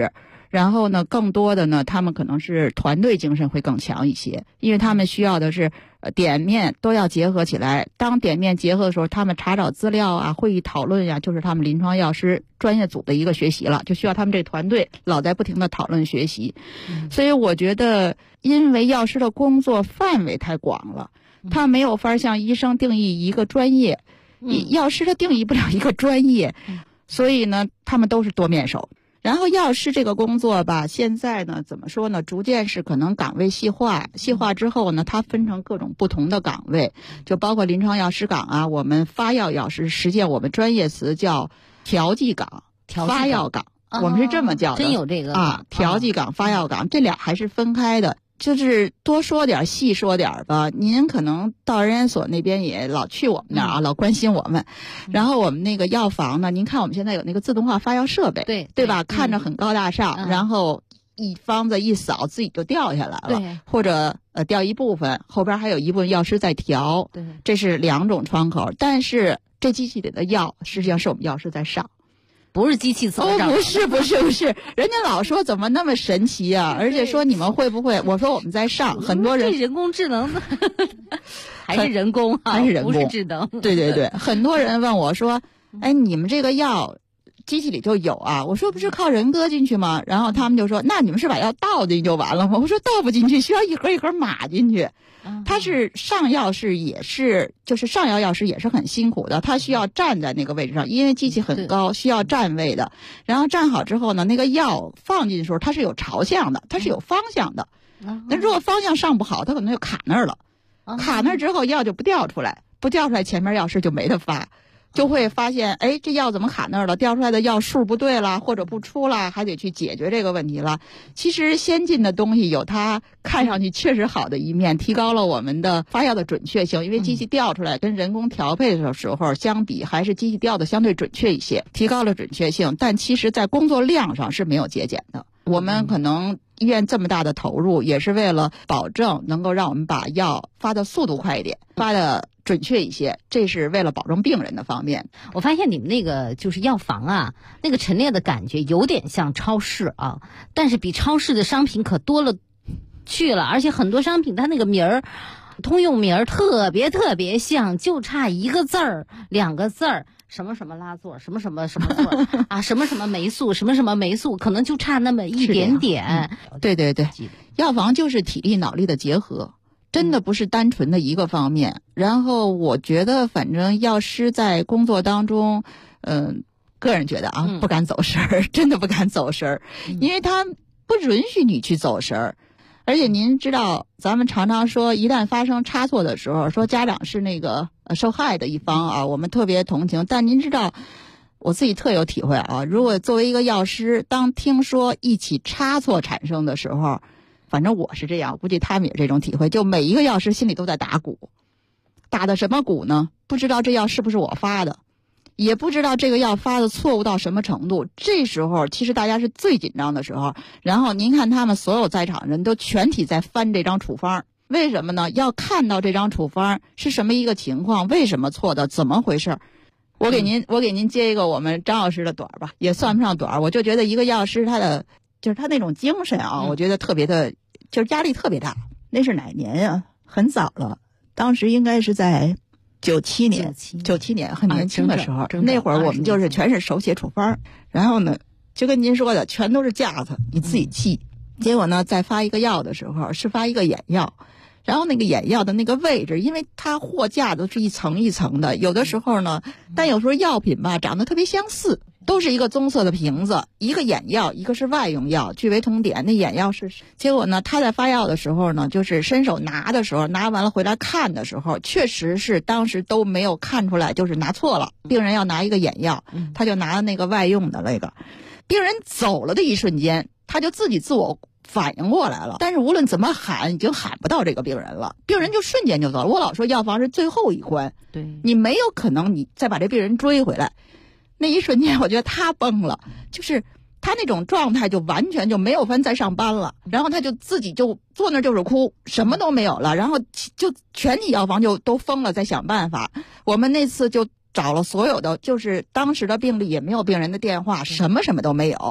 然后呢，更多的呢，他们可能是团队精神会更强一些，因为他们需要的是点面都要结合起来。当点面结合的时候，他们查找资料啊、会议讨论呀，就是他们临床药师专业组的一个学习了，就需要他们这团队老在不停的讨论学习。所以我觉得，因为药师的工作范围太广了，他没有法向医生定义一个专业，药师他定义不了一个专业，所以呢，他们都是多面手。然后药师这个工作吧，现在呢怎么说呢？逐渐是可能岗位细化之后呢，它分成各种不同的岗位，就包括临床药师岗啊，我们发药药师，实际上我们专业词叫调剂岗、发药岗，我们是这么叫的。 真有这个啊，调剂岗、发药岗，这俩还是分开的。就是多说点细说点吧，您可能到人研所那边也老去我们那儿啊，老关心我们。然后我们那个药房呢，您看我们现在有那个自动化发药设备，对吧？看着很高大上，然后一方子一扫自己就掉下来了，或者掉一部分，后边还有一部分药师在调，这是2种窗口。但是这机器里的药实际上是我们药师在上。 不是机器测上， 不是，人家老说怎么那么神奇啊，而且说你们会不会？我说我们在上，很多人这人工智能还是人工啊， 还是人工， 不是智能。 对，很多人问我说，哎，你们这个药机器里就有啊？我说不是靠人搁进去吗？然后他们就说，那你们是把药倒进去就完了吗？我说倒不进去，需要一盒一盒码进去。他是上药师也是，就是上药药师也是很辛苦的，他需要站在那个位置上，因为机器很高，需要站位的。然后站好之后呢，那个药放进去的时候，它是有朝向的，它是有方向的。那如果方向上不好，它可能就卡那儿了。卡那儿之后，药就不掉出来，前面药师就没得发。就会发现，哎，这药怎么卡那儿了？掉出来的药数不对了，或者不出了，还得去解决这个问题了。其实先进的东西有它看上去确实好的一面，提高了我们的发药的准确性。因为机器调出来跟人工调配的时候相比，还是机器调的相对准确一些，提高了准确性。但其实在工作量上是没有节俭的。我们可能医院这么大的投入，也是为了保证能够让我们把药发的速度快一点，发的准确一些，这是为了保证病人的方面。 我发现你们那个就是药房啊，那个陈列的感觉有点像超市啊，但是比超市的商品可多了去了，而且很多商品它那个名儿，通用名儿特别像，就差一个字儿、2个字儿。什么什么拉唑，什么什么什么唑啊，什么什么霉素，什么什么霉素，可能就差那么一点点。 对，药房就是体力脑力的结合，真的不是单纯的一个方面。然后我觉得，反正药师在工作当中，个人觉得啊，不敢走神儿，真的不敢走神儿，因为他不允许你去走神儿。而且您知道，咱们常常说，一旦发生差错的时候，说家长是那个受害的一方啊，我们特别同情。但您知道，我自己特有体会啊，如果作为一个药师，当听说一起差错产生的时候，反正我是这样，估计他们也这种体会，就每一个药师心里都在打鼓。打的什么鼓呢？不知道这药是不是我发的，也不知道这个药发的错误到什么程度。这时候其实大家是最紧张的时候。然后您看他们所有在场人都全体在翻这张处方，为什么呢？要看到这张处方是什么一个情况，为什么错的，怎么回事。我给您接一个我们张老师的短吧，也算不上短。我就觉得一个药师他的就是他那种精神啊，我觉得特别的，就是压力特别大。那是哪年呀？很早了，当时应该是在97年，很年轻的时候，那会儿我们就是全是手写处方，然后呢，就跟您说的，全都是架子，你自己记。结果呢，在发一个药的时候，是发一个眼药，然后那个眼药的那个位置，因为它货架都是一层一层的，有的时候呢，但有时候药品吧长得特别相似，都是一个棕色的瓶子，一个眼药，一个是外用药，据为同点。那眼药是，结果呢，他在发药的时候呢，就是伸手拿的时候，拿完了回来看的时候，确实是当时都没有看出来，就是拿错了。病人要拿一个眼药，他就拿那个外用的那个。病人走了的一瞬间，他就自我反应过来了，但是无论怎么喊，已经喊不到这个病人了，病人就瞬间就走了。我老说药房是最后一关，对，你没有可能你再把这病人追回来。那一瞬间我觉得他崩了，就是他那种状态就完全就没有法再上班了，然后他就自己就坐那就是哭，什么都没有了，然后就全体药房就都疯了，在想办法。我们那次就找了所有的，就是当时的病历也没有病人的电话，什么都没有。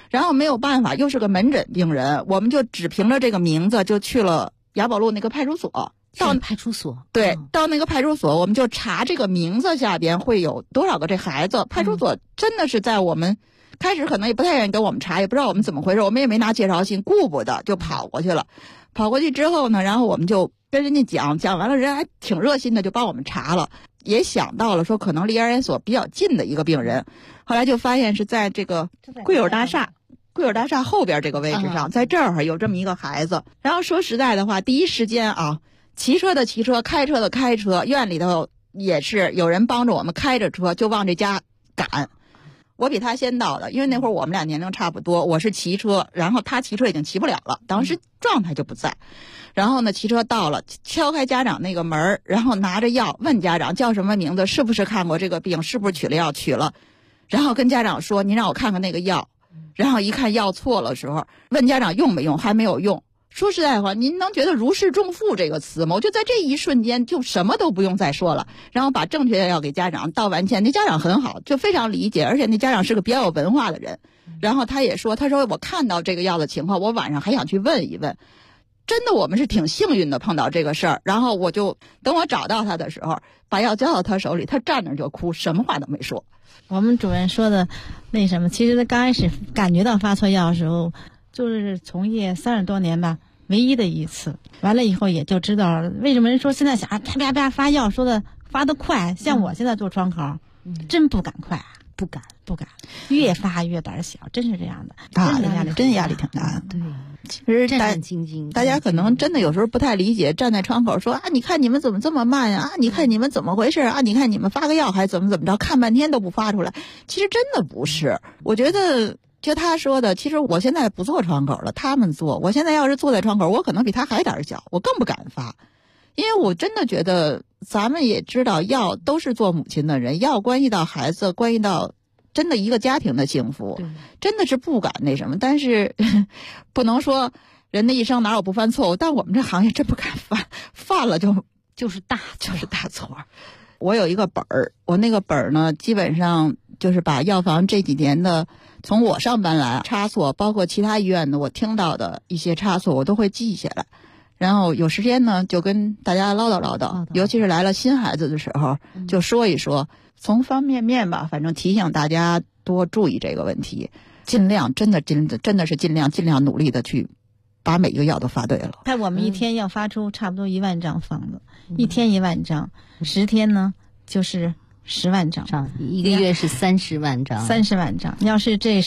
然后没有办法，又是个门诊病人，我们就只凭着这个名字就去了雅宝路那个派出所。 到派出所， 对，到那个派出所，我们就查这个名字下边会有多少个这孩子。派出所真的是在我们开始可能也不太愿意跟我们查，也不知道我们怎么回事，我们也没拿介绍信，顾不得就跑过去了。跑过去之后呢，然后我们就跟人家讲完了，人还挺热心的，就帮我们查了，也想到了说可能离儿研所比较近的一个病人，后来就发现是在这个贵友大厦后边这个位置上，在这儿有这么一个孩子。然后说实在的话，第一时间啊，骑车的骑车，开车的开车，院里头也是有人帮着我们开着车就往这家赶。我比他先到的，因为那会儿我们俩年龄差不多，我是骑车，然后他骑车已经骑不了了，当时状态就不在。然后呢，骑车到了，敲开家长那个门，然后拿着药问家长叫什么名字，是不是看过这个病，是不是取了药，取了，然后跟家长说您让我看看那个药，然后一看药错了时候，问家长用没用，还没有用。说实在话，您能觉得如释重负这个词吗？我就在这一瞬间就什么都不用再说了，然后把正确的药给家长道完歉。那家长很好，就非常理解，而且那家长是个比较有文化的人。然后他也说，他说我看到这个药的情况，我晚上还想去问一问。真的，我们是挺幸运的碰到这个事儿。然后我就等我找到他的时候，把药交到他手里，他站那儿就哭，什么话都没说。 我们主任说的那什么，其实他刚开始感觉到发错药的时候，就是从业30多年吧，唯一的一次。完了以后也就知道了为什么人说现在想啪啪啪发药，说的发得快。像我现在做窗口，真不敢快，不敢，越发越胆小，真是这样的。 真压力挺大的。 对， 其实战战兢兢， 大家可能真的有时候不太理解，站在窗口说啊，你看你们怎么这么慢呀？啊，你看你们怎么回事啊？你看你们发个药还怎么着，看半天都不发出来。其实真的不是，我觉得就他说的，其实我现在不做窗口了，他们做。我现在要是坐在窗口，我可能比他还胆小，我更不敢发，因为我真的觉得咱们也知道，药都是做母亲的人，药关系到孩子，关系到真的一个家庭的幸福，真的是不敢那什么。但是不能说人的一生哪有不犯错误，但我们这行业真不敢犯了就是大错。我有一个本儿，我那个本儿呢，基本上就是把药房这几年的从我上班来差错，包括其他医院的我听到的一些差错，我都会记下来。然后有时间呢，就跟大家唠叨，尤其是来了新孩子的时候，就说一说，从方面吧，反正提醒大家多注意这个问题，尽量真的是尽量努力的去把每一个药都发对了。 看我们一天要发出差不多1万张方子，一天1万张，10天呢就是10万张， 一个月是30万张 ，30万张。要是这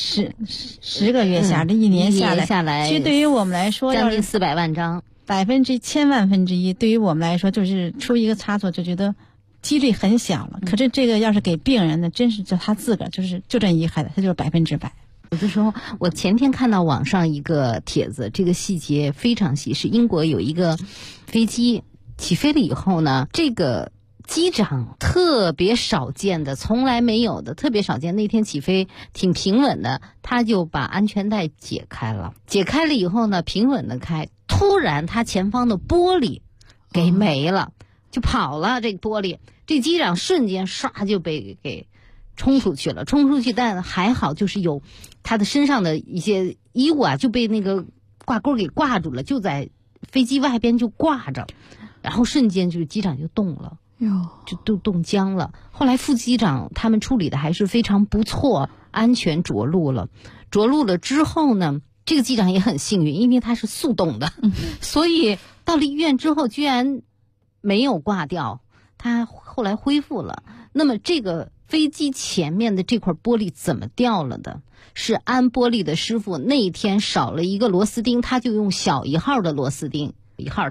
10个月下，这一年下来，其实对于我们来说， 将近400万张 ，1000万分之一，对于我们来说，就是出一个差错就觉得几率很小了。可是这个要是给病人呢，真是就他自个儿就这一孩子，他就是100%。 有的时候，我前天看到网上一个帖子，这个细节非常细，是英国有一个飞机起飞了以后呢，这个机长特别少见的，从来没有的，特别少见。那天起飞挺平稳的，他就把安全带解开了以后呢，平稳的开，突然他前方的玻璃给没了，就跑了。这个玻璃，这机长瞬间唰就被给冲出去，但还好就是有他的身上的一些衣物啊，就被那个挂钩给挂住了，就在飞机外边就挂着，然后瞬间就是机长就动了。就都冻僵了。后来副机长他们处理的还是非常不错，安全着陆了之后呢，这个机长也很幸运，因为他是速冻的，所以到了医院之后居然没有挂掉，他后来恢复了。那么这个飞机前面的这块玻璃怎么掉了的？是安玻璃的师傅那一天少了一个螺丝钉，他就用小1号的螺丝钉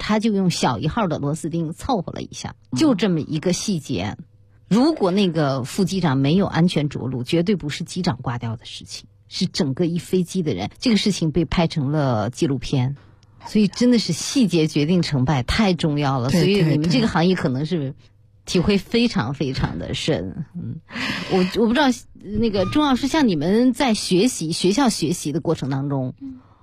凑合了一下，就这么一个细节。如果那个副机长没有安全着陆，绝对不是机长挂掉的事情，是整个一飞机的人。这个事情被拍成了纪录片，所以真的是细节决定成败，太重要了。所以你们这个行业可能是体会非常非常的深。我不知道那个钟老师，像你们在学校学习的过程当中，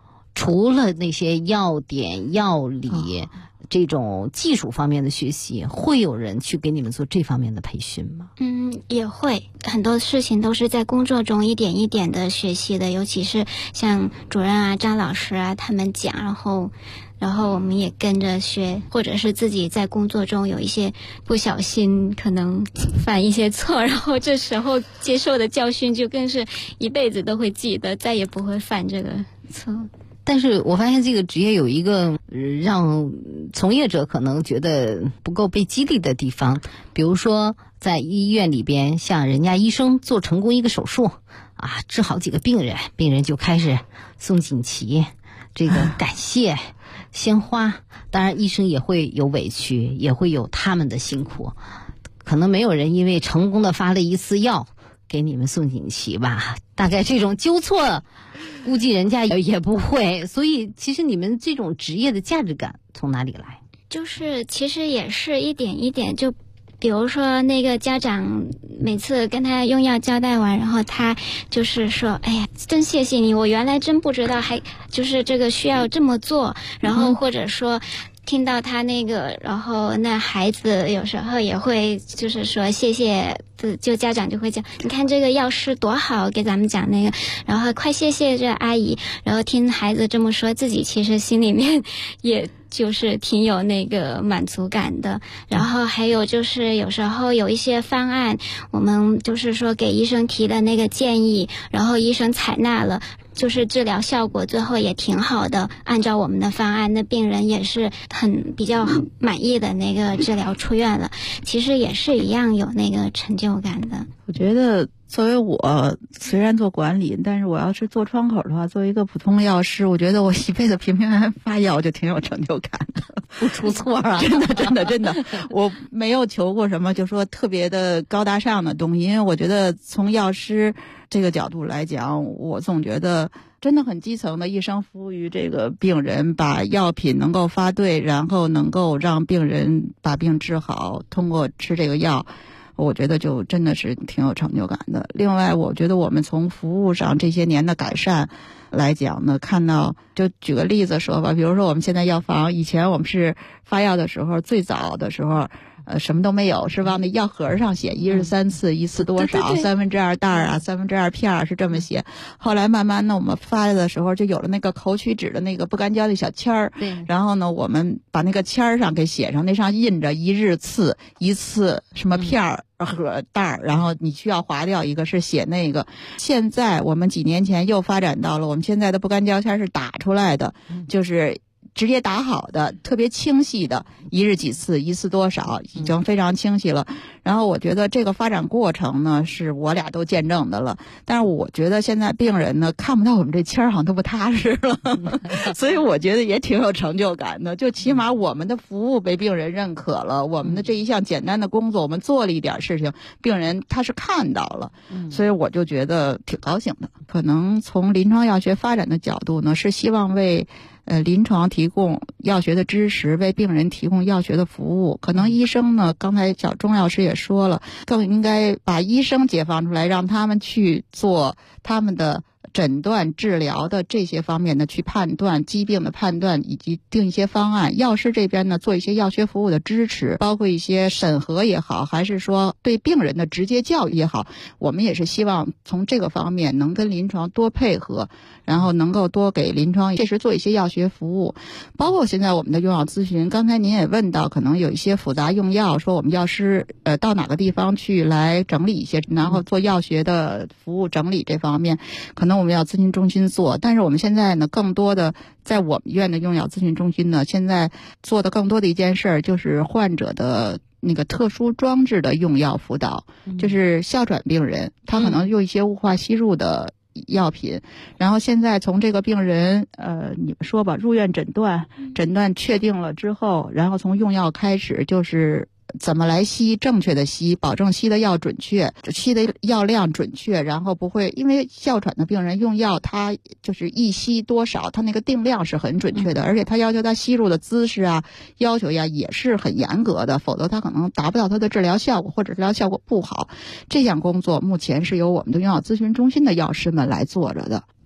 除了那些药典、药理这种技术方面的学习，会有人去给你们做这方面的培训吗？ 也会，很多事情都是在工作中一点一点的学习的，尤其是像主任啊、张老师啊他们讲，然后我们也跟着学，或者是自己在工作中有一些不小心可能犯一些错，然后这时候接受的教训就更是一辈子都会记得，再也不会犯这个错。 但是我发现这个职业有一个让从业者可能觉得不够被激励的地方，比如说在医院里边，像人家医生做成功一个手术啊，治好几个病人就开始送锦旗，这个感谢鲜花。当然医生也会有委屈，也会有他们的辛苦，可能没有人因为成功的发了一次药给你们送锦旗吧，大概这种纠错估计人家也不会。所以其实你们这种职业的价值感从哪里来？ 就是其实也是一点一点，就比如说那个家长每次跟他用药交代完，然后他就是说，哎呀，真谢谢你，我原来真不知道还就是这个需要这么做，然后或者说听到他那个，然后那孩子有时候也会就是说谢谢，就家长就会讲，你看这个药师多好，给咱们讲那个，然后快谢谢这阿姨，然后听孩子这么说，自己其实心里面也就是挺有那个满足感的。然后还有就是有时候有一些方案，我们就是说给医生提的那个建议，然后医生采纳了，就是治疗效果最后也挺好的，按照我们的方案，那病人也是比较满意的那个治疗出院了，其实也是一样有那个成就感的。 我觉得作为我虽然做管理，但是我要是做窗口的话，作为一个普通的药师，我觉得我一辈子平平安安发药就挺有成就感的， 不出错啊！ 真的，我没有求过什么就说特别的高大上的东西，因为我觉得从药师这个角度来讲，我总觉得真的很基层的医生服务于这个病人，把药品能够发对，然后能够让病人把病治好，通过吃这个药，我觉得就真的是挺有成就感的。另外我觉得我们从服务上这些年的改善来讲呢，看到就举个例子说吧，比如说我们现在药房，以前我们是发药的时候，最早的时候什么都没有，是往那药盒上写1日3次，一次多少，2/3袋啊，2/3片是这么写。后来慢慢的我们发的时候就有了那个口取纸的那个不干胶的小签儿， 对， 然后呢我们把那个签儿上给写上，那上印着1日次，一次什么片和袋，然后你需要划掉一个是写那个。现在我们几年前又发展到了，我们现在的不干胶签是打出来的，就是直接打好的，特别清晰的，1日几次，一次多少，已经非常清晰了。然后我觉得这个发展过程呢，是我俩都见证的了。但是我觉得现在病人呢看不到我们这签好像都不踏实了，所以我觉得也挺有成就感的。就起码我们的服务被病人认可了，我们的这一项简单的工作，我们做了一点事情，病人他是看到了，所以我就觉得挺高兴的。可能从临床药学发展的角度呢，是希望为临床提供药学的知识，为病人提供药学的服务。可能医生呢，刚才小钟老师也说了，更应该把医生解放出来，让他们去做他们的诊断治疗的这些方面的去判断疾病的判断，以及定一些方案。药师这边呢，做一些药学服务的支持，包括一些审核也好，还是说对病人的直接教育也好，我们也是希望从这个方面能跟临床多配合，然后能够多给临床确实做一些药学服务。包括现在我们的用药咨询，刚才您也问到，可能有一些复杂用药，说我们药师到哪个地方去来整理一些，然后做药学的服务整理这方面，可能我们要咨询中心做。但是我们现在呢，更多的在我们院的用药咨询中心呢，现在做的更多的一件事就是患者的那个特殊装置的用药辅导，就是哮喘病人，他可能用一些雾化吸入的药品，然后现在从这个病人你们说吧，入院诊断确定了之后，然后从用药开始就是怎么来吸，正确的吸，保证吸的药准确，吸的药量准确，然后不会因为哮喘的病人用药，他就是一吸多少，他那个定量是很准确的，而且他要求他吸入的姿势啊，要求呀也是很严格的，否则他可能达不到他的治疗效果，或者治疗效果不好。这项工作目前是由我们的用药咨询中心的药师们来做着的。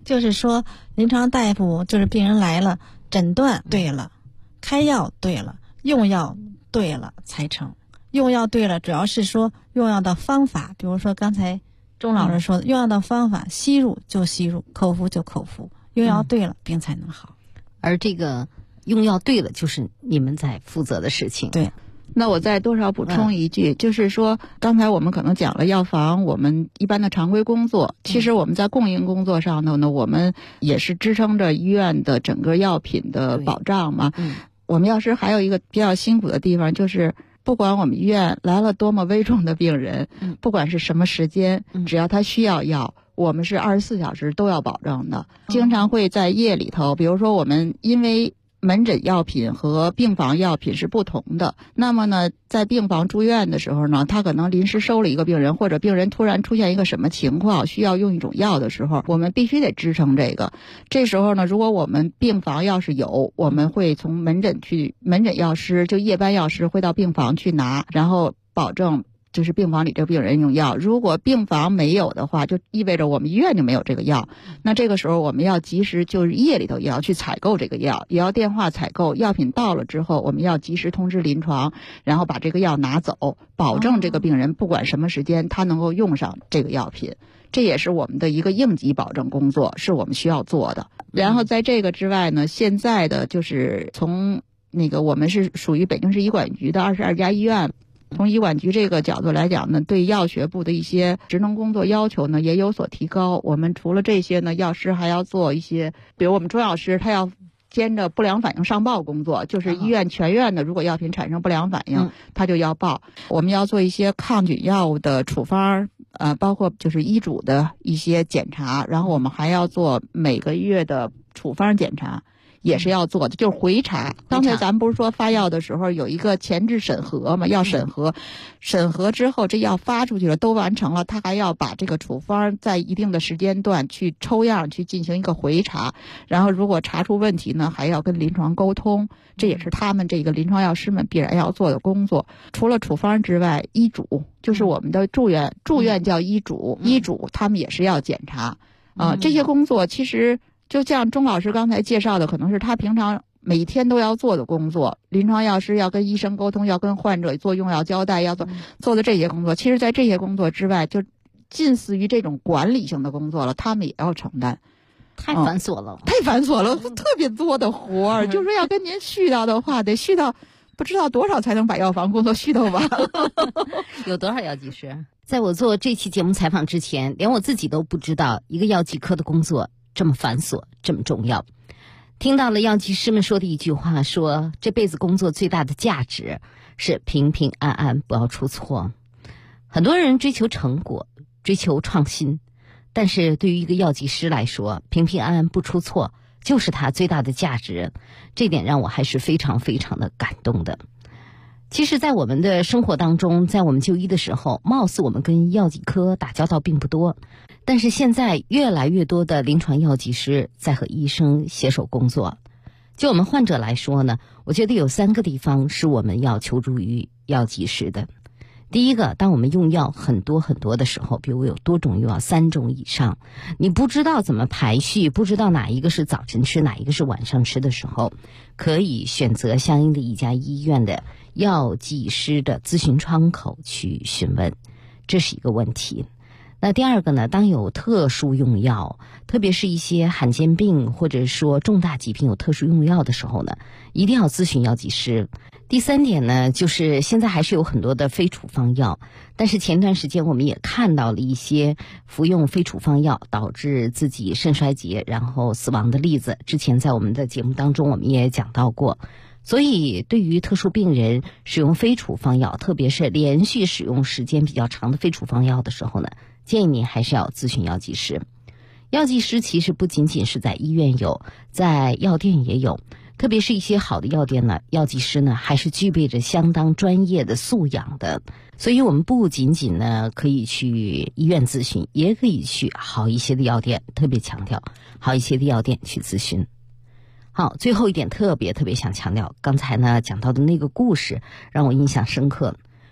就是说临床大夫就是病人来了，诊断对了，开药对了，用药对了才成。用药对了，主要是说用药的方法，比如说刚才钟老师说的，用药的方法，吸入就吸入，口服就口服，用药对了，病才能好。 而这个用药对了，就是你们在负责的事情。 对。 那我再多少补充一句，就是说刚才我们可能讲了药房我们一般的常规工作，其实我们在供应工作上头呢，我们也是支撑着医院的整个药品的保障嘛。我们药师还有一个比较辛苦的地方，就是不管我们医院来了多么危重的病人，不管是什么时间，只要他需要药，我们是24小时都要保证的。经常会在夜里头，比如说我们因为门诊药品和病房药品是不同的，那么呢，在病房住院的时候呢，他可能临时收了一个病人，或者病人突然出现一个什么情况，需要用一种药的时候，我们必须得支撑这个。这时候呢，如果我们病房要是有，我们会从门诊药师就夜班药师会到病房去拿，然后保证就是病房里这个病人用药。如果病房没有的话，就意味着我们医院就没有这个药。那这个时候我们要及时，就是夜里头也要去采购这个药，也要电话采购。药品到了之后，我们要及时通知临床，然后把这个药拿走，保证这个病人不管什么时间他能够用上这个药品。这也是我们的一个应急保证工作，是我们需要做的。然后在这个之外呢，现在的就是从我们是属于北京市医管局的22家医院。从医管局这个角度来讲呢，对药学部的一些职能工作要求呢也有所提高。我们除了这些呢，药师还要做一些，比如我们中药师他要兼着不良反应上报工作，就是医院全院的如果药品产生不良反应，他就要报。我们要做一些抗菌药物的处方，包括就是医嘱的一些检查，然后我们还要做每个月的处方检查。也是要做的，就是回查。刚才咱们不是说发药的时候有一个前置审核嘛，要审核，审核之后这药发出去了，都完成了，他还要把这个处方在一定的时间段去抽样，去进行一个回查，然后如果查出问题呢，还要跟临床沟通，这也是他们这个临床药师们必然要做的工作。除了处方之外，医嘱就是我们的住院叫医嘱，医嘱他们也是要检查这些工作其实就像钟老师刚才介绍的，可能是他平常每天都要做的工作。临床药师要跟医生沟通，要跟患者做用药交代，要做的这些工作，其实在这些工作之外，就近似于这种管理性的工作了，他们也要承担。 太繁琐了， 太繁琐了，特别多的活儿。就是说要跟您絮叨的话，得絮叨不知道多少才能把药房工作絮叨完。 有多少药剂师？在我做这期节目采访之前，连我自己都不知道一个药剂科的工作这么繁琐，这么重要。听到了药剂师们说的一句话，说这辈子工作最大的价值是平平安安，不要出错。很多人追求成果，追求创新，但是对于一个药剂师来说，平平安安不出错就是他最大的价值，这点让我还是非常非常的感动的。其实在我们的生活当中，在我们就医的时候，貌似我们跟药剂科打交道并不多，但是现在越来越多的临床药剂师在和医生携手工作。就我们患者来说呢，我觉得有3个地方是我们要求助于药剂师的。第一个，当我们用药很多很多的时候，比如有多种用药3种以上，你不知道怎么排序，不知道哪一个是早晨吃，哪一个是晚上吃的时候，可以选择相应的一家医院的药剂师的咨询窗口去询问，这是一个问题。那第二个呢，当有特殊用药，特别是一些罕见病或者说重大疾病有特殊用药的时候呢，一定要咨询药剂师。第3点呢，就是现在还是有很多的非处方药，但是前段时间我们也看到了一些服用非处方药导致自己肾衰竭然后死亡的例子，之前在我们的节目当中我们也讲到过。所以对于特殊病人使用非处方药，特别是连续使用时间比较长的非处方药的时候呢，建议您还是要咨询药剂师。药剂师其实不仅仅是在医院有，在药店也有，特别是一些好的药店呢，药剂师呢还是具备着相当专业的素养的。所以我们不仅仅呢可以去医院咨询，也可以去好一些的药店，特别强调好一些的药店去咨询。好，最后一点特别想强调，刚才呢讲到的那个故事让我印象深刻。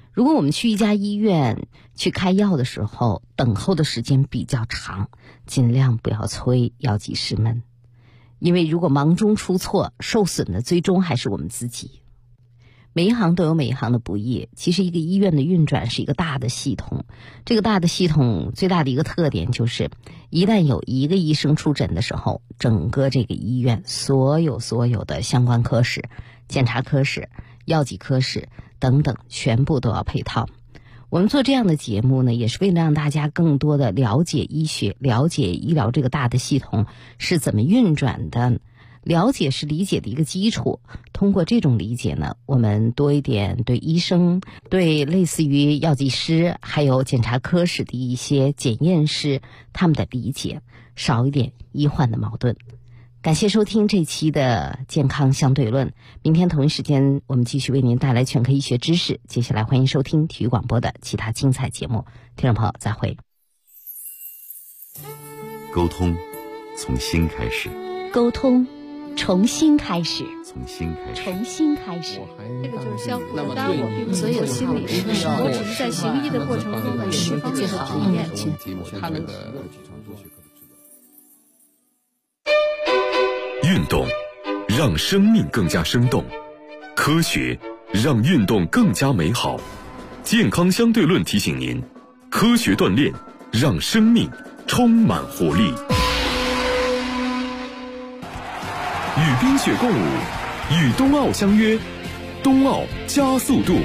如果我们去一家医院去开药的时候，等候的时间比较长，尽量不要催药剂师们，因为如果忙中出错，受损的最终还是我们自己。每一行都有每一行的不易，其实一个医院的运转是一个大的系统，这个大的系统最大的一个特点就是，一旦有一个医生出诊的时候，整个这个医院所有的相关科室、检查科室、药剂科室等等全部都要配套。我们做这样的节目呢，也是为了让大家更多的了解医学，了解医疗这个大的系统是怎么运转的。了解是理解的一个基础，通过这种理解呢，我们多一点对医生、对类似于药剂师还有检查科室的一些检验师他们的理解，少一点医患的矛盾。感谢收听这期的健康相对论，明天同一时间我们继续为您带来全科医学知识。接下来欢迎收听体育广播的其他精彩节目，听众朋友再会。 沟通从心开始， 沟通重新开始， 从心开始， 重新开始。 这个就是相互的，当然我并不所有心理是我只是在行医的过程中的释放最好体验。 运动让生命更加生动，科学让运动更加美好。健康相对论提醒您，科学锻炼让生命充满活力。与冰雪共舞，与冬奥相约，冬奥加速度。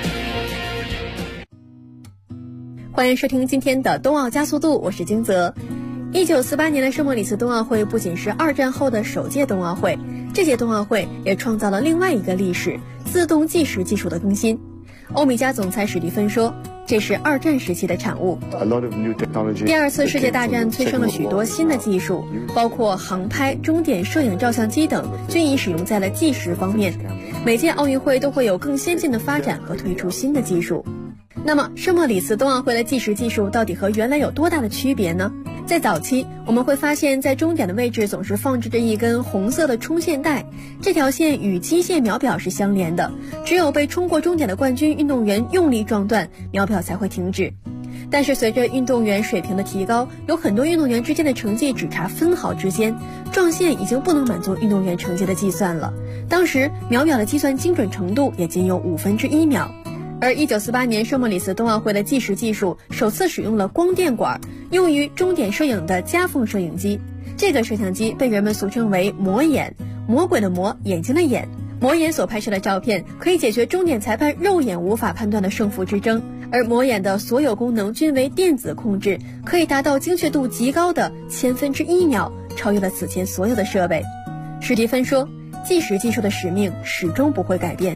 欢迎收听今天的冬奥加速度，我是金泽。1948年的圣莫里斯冬奥会不仅是二战后的首届冬奥会，这届冬奥会也创造了另外一个历史——自动计时技术的更新。欧米茄总裁史蒂芬说，这是二战时期的产物。第二次世界大战催生了许多新的技术，包括航拍、终点摄影照相机等，均已使用在了计时方面。每届奥运会都会有更先进的发展和推出新的技术。那么圣莫里斯冬奥会的计时技术到底和原来有多大的区别呢？在早期，我们会发现在终点的位置总是放置着一根红色的冲线带，这条线与机械秒表是相连的，只有被冲过终点的冠军运动员用力撞断，秒表才会停止。但是随着运动员水平的提高，有很多运动员之间的成绩只差分毫之间，撞线已经不能满足运动员成绩的计算了。当时秒表的计算精准程度也仅有1/5秒。而1948年圣莫里斯冬奥会的计时技术首次使用了光电管，用于终点摄影的夹缝摄影机。这个摄像机被人们俗称为魔眼，魔鬼的魔，眼睛的眼。魔眼所拍摄的照片可以解决终点裁判肉眼无法判断的胜负之争，而魔眼的所有功能均为电子控制，可以达到精确度极高的1/1000秒，超越了此前所有的设备。史蒂芬说，计时技术的使命始终不会改变。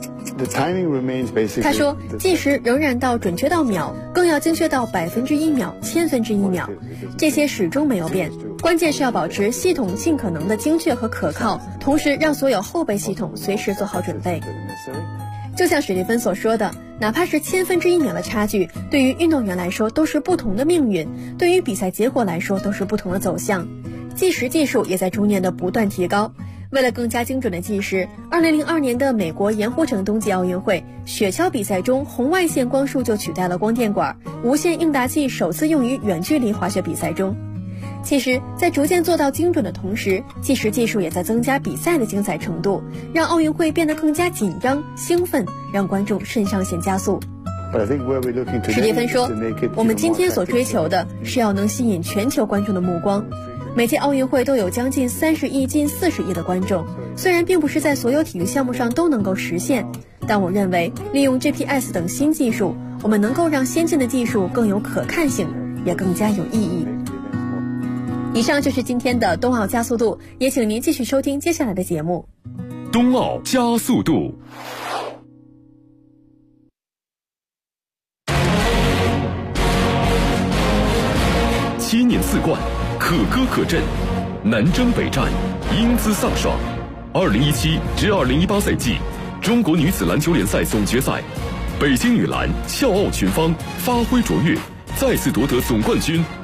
他说，计时仍然到准确到秒，更要精确到1%秒、1/1000秒，这些始终没有变。关键是要保持系统尽可能的精确和可靠，同时让所有后备系统随时做好准备。就像史蒂芬所说的，哪怕是1/1000秒的差距，对于运动员来说都是不同的命运，对于比赛结果来说都是不同的走向。计时技术也在逐年的不断提高。为了更加精准的计时，2002年的美国盐湖城冬季奥运会雪橇比赛中，红外线光束就取代了光电管，无线应答器首次用于远距离滑雪比赛中。其实，在逐渐做到精准的同时，计时技术也在增加比赛的精彩程度，让奥运会变得更加紧张、兴奋，让观众肾上腺加速。史蒂芬说，我们今天所追求的是要能吸引全球观众的目光。每届奥运会都有将近30亿、近40亿的观众，虽然并不是在所有体育项目上都能够实现，但我认为利用 GPS 等新技术，我们能够让先进的技术更有可看性，也更加有意义。以上就是今天的冬奥加速度，也请您继续收听接下来的节目。 冬奥加速度。7年4冠，可歌可阵，南征北战，英姿飒爽。2017至2018赛季中国女子篮球联赛总决赛，北京女篮笑傲群芳，发挥卓越，再次夺得总冠军。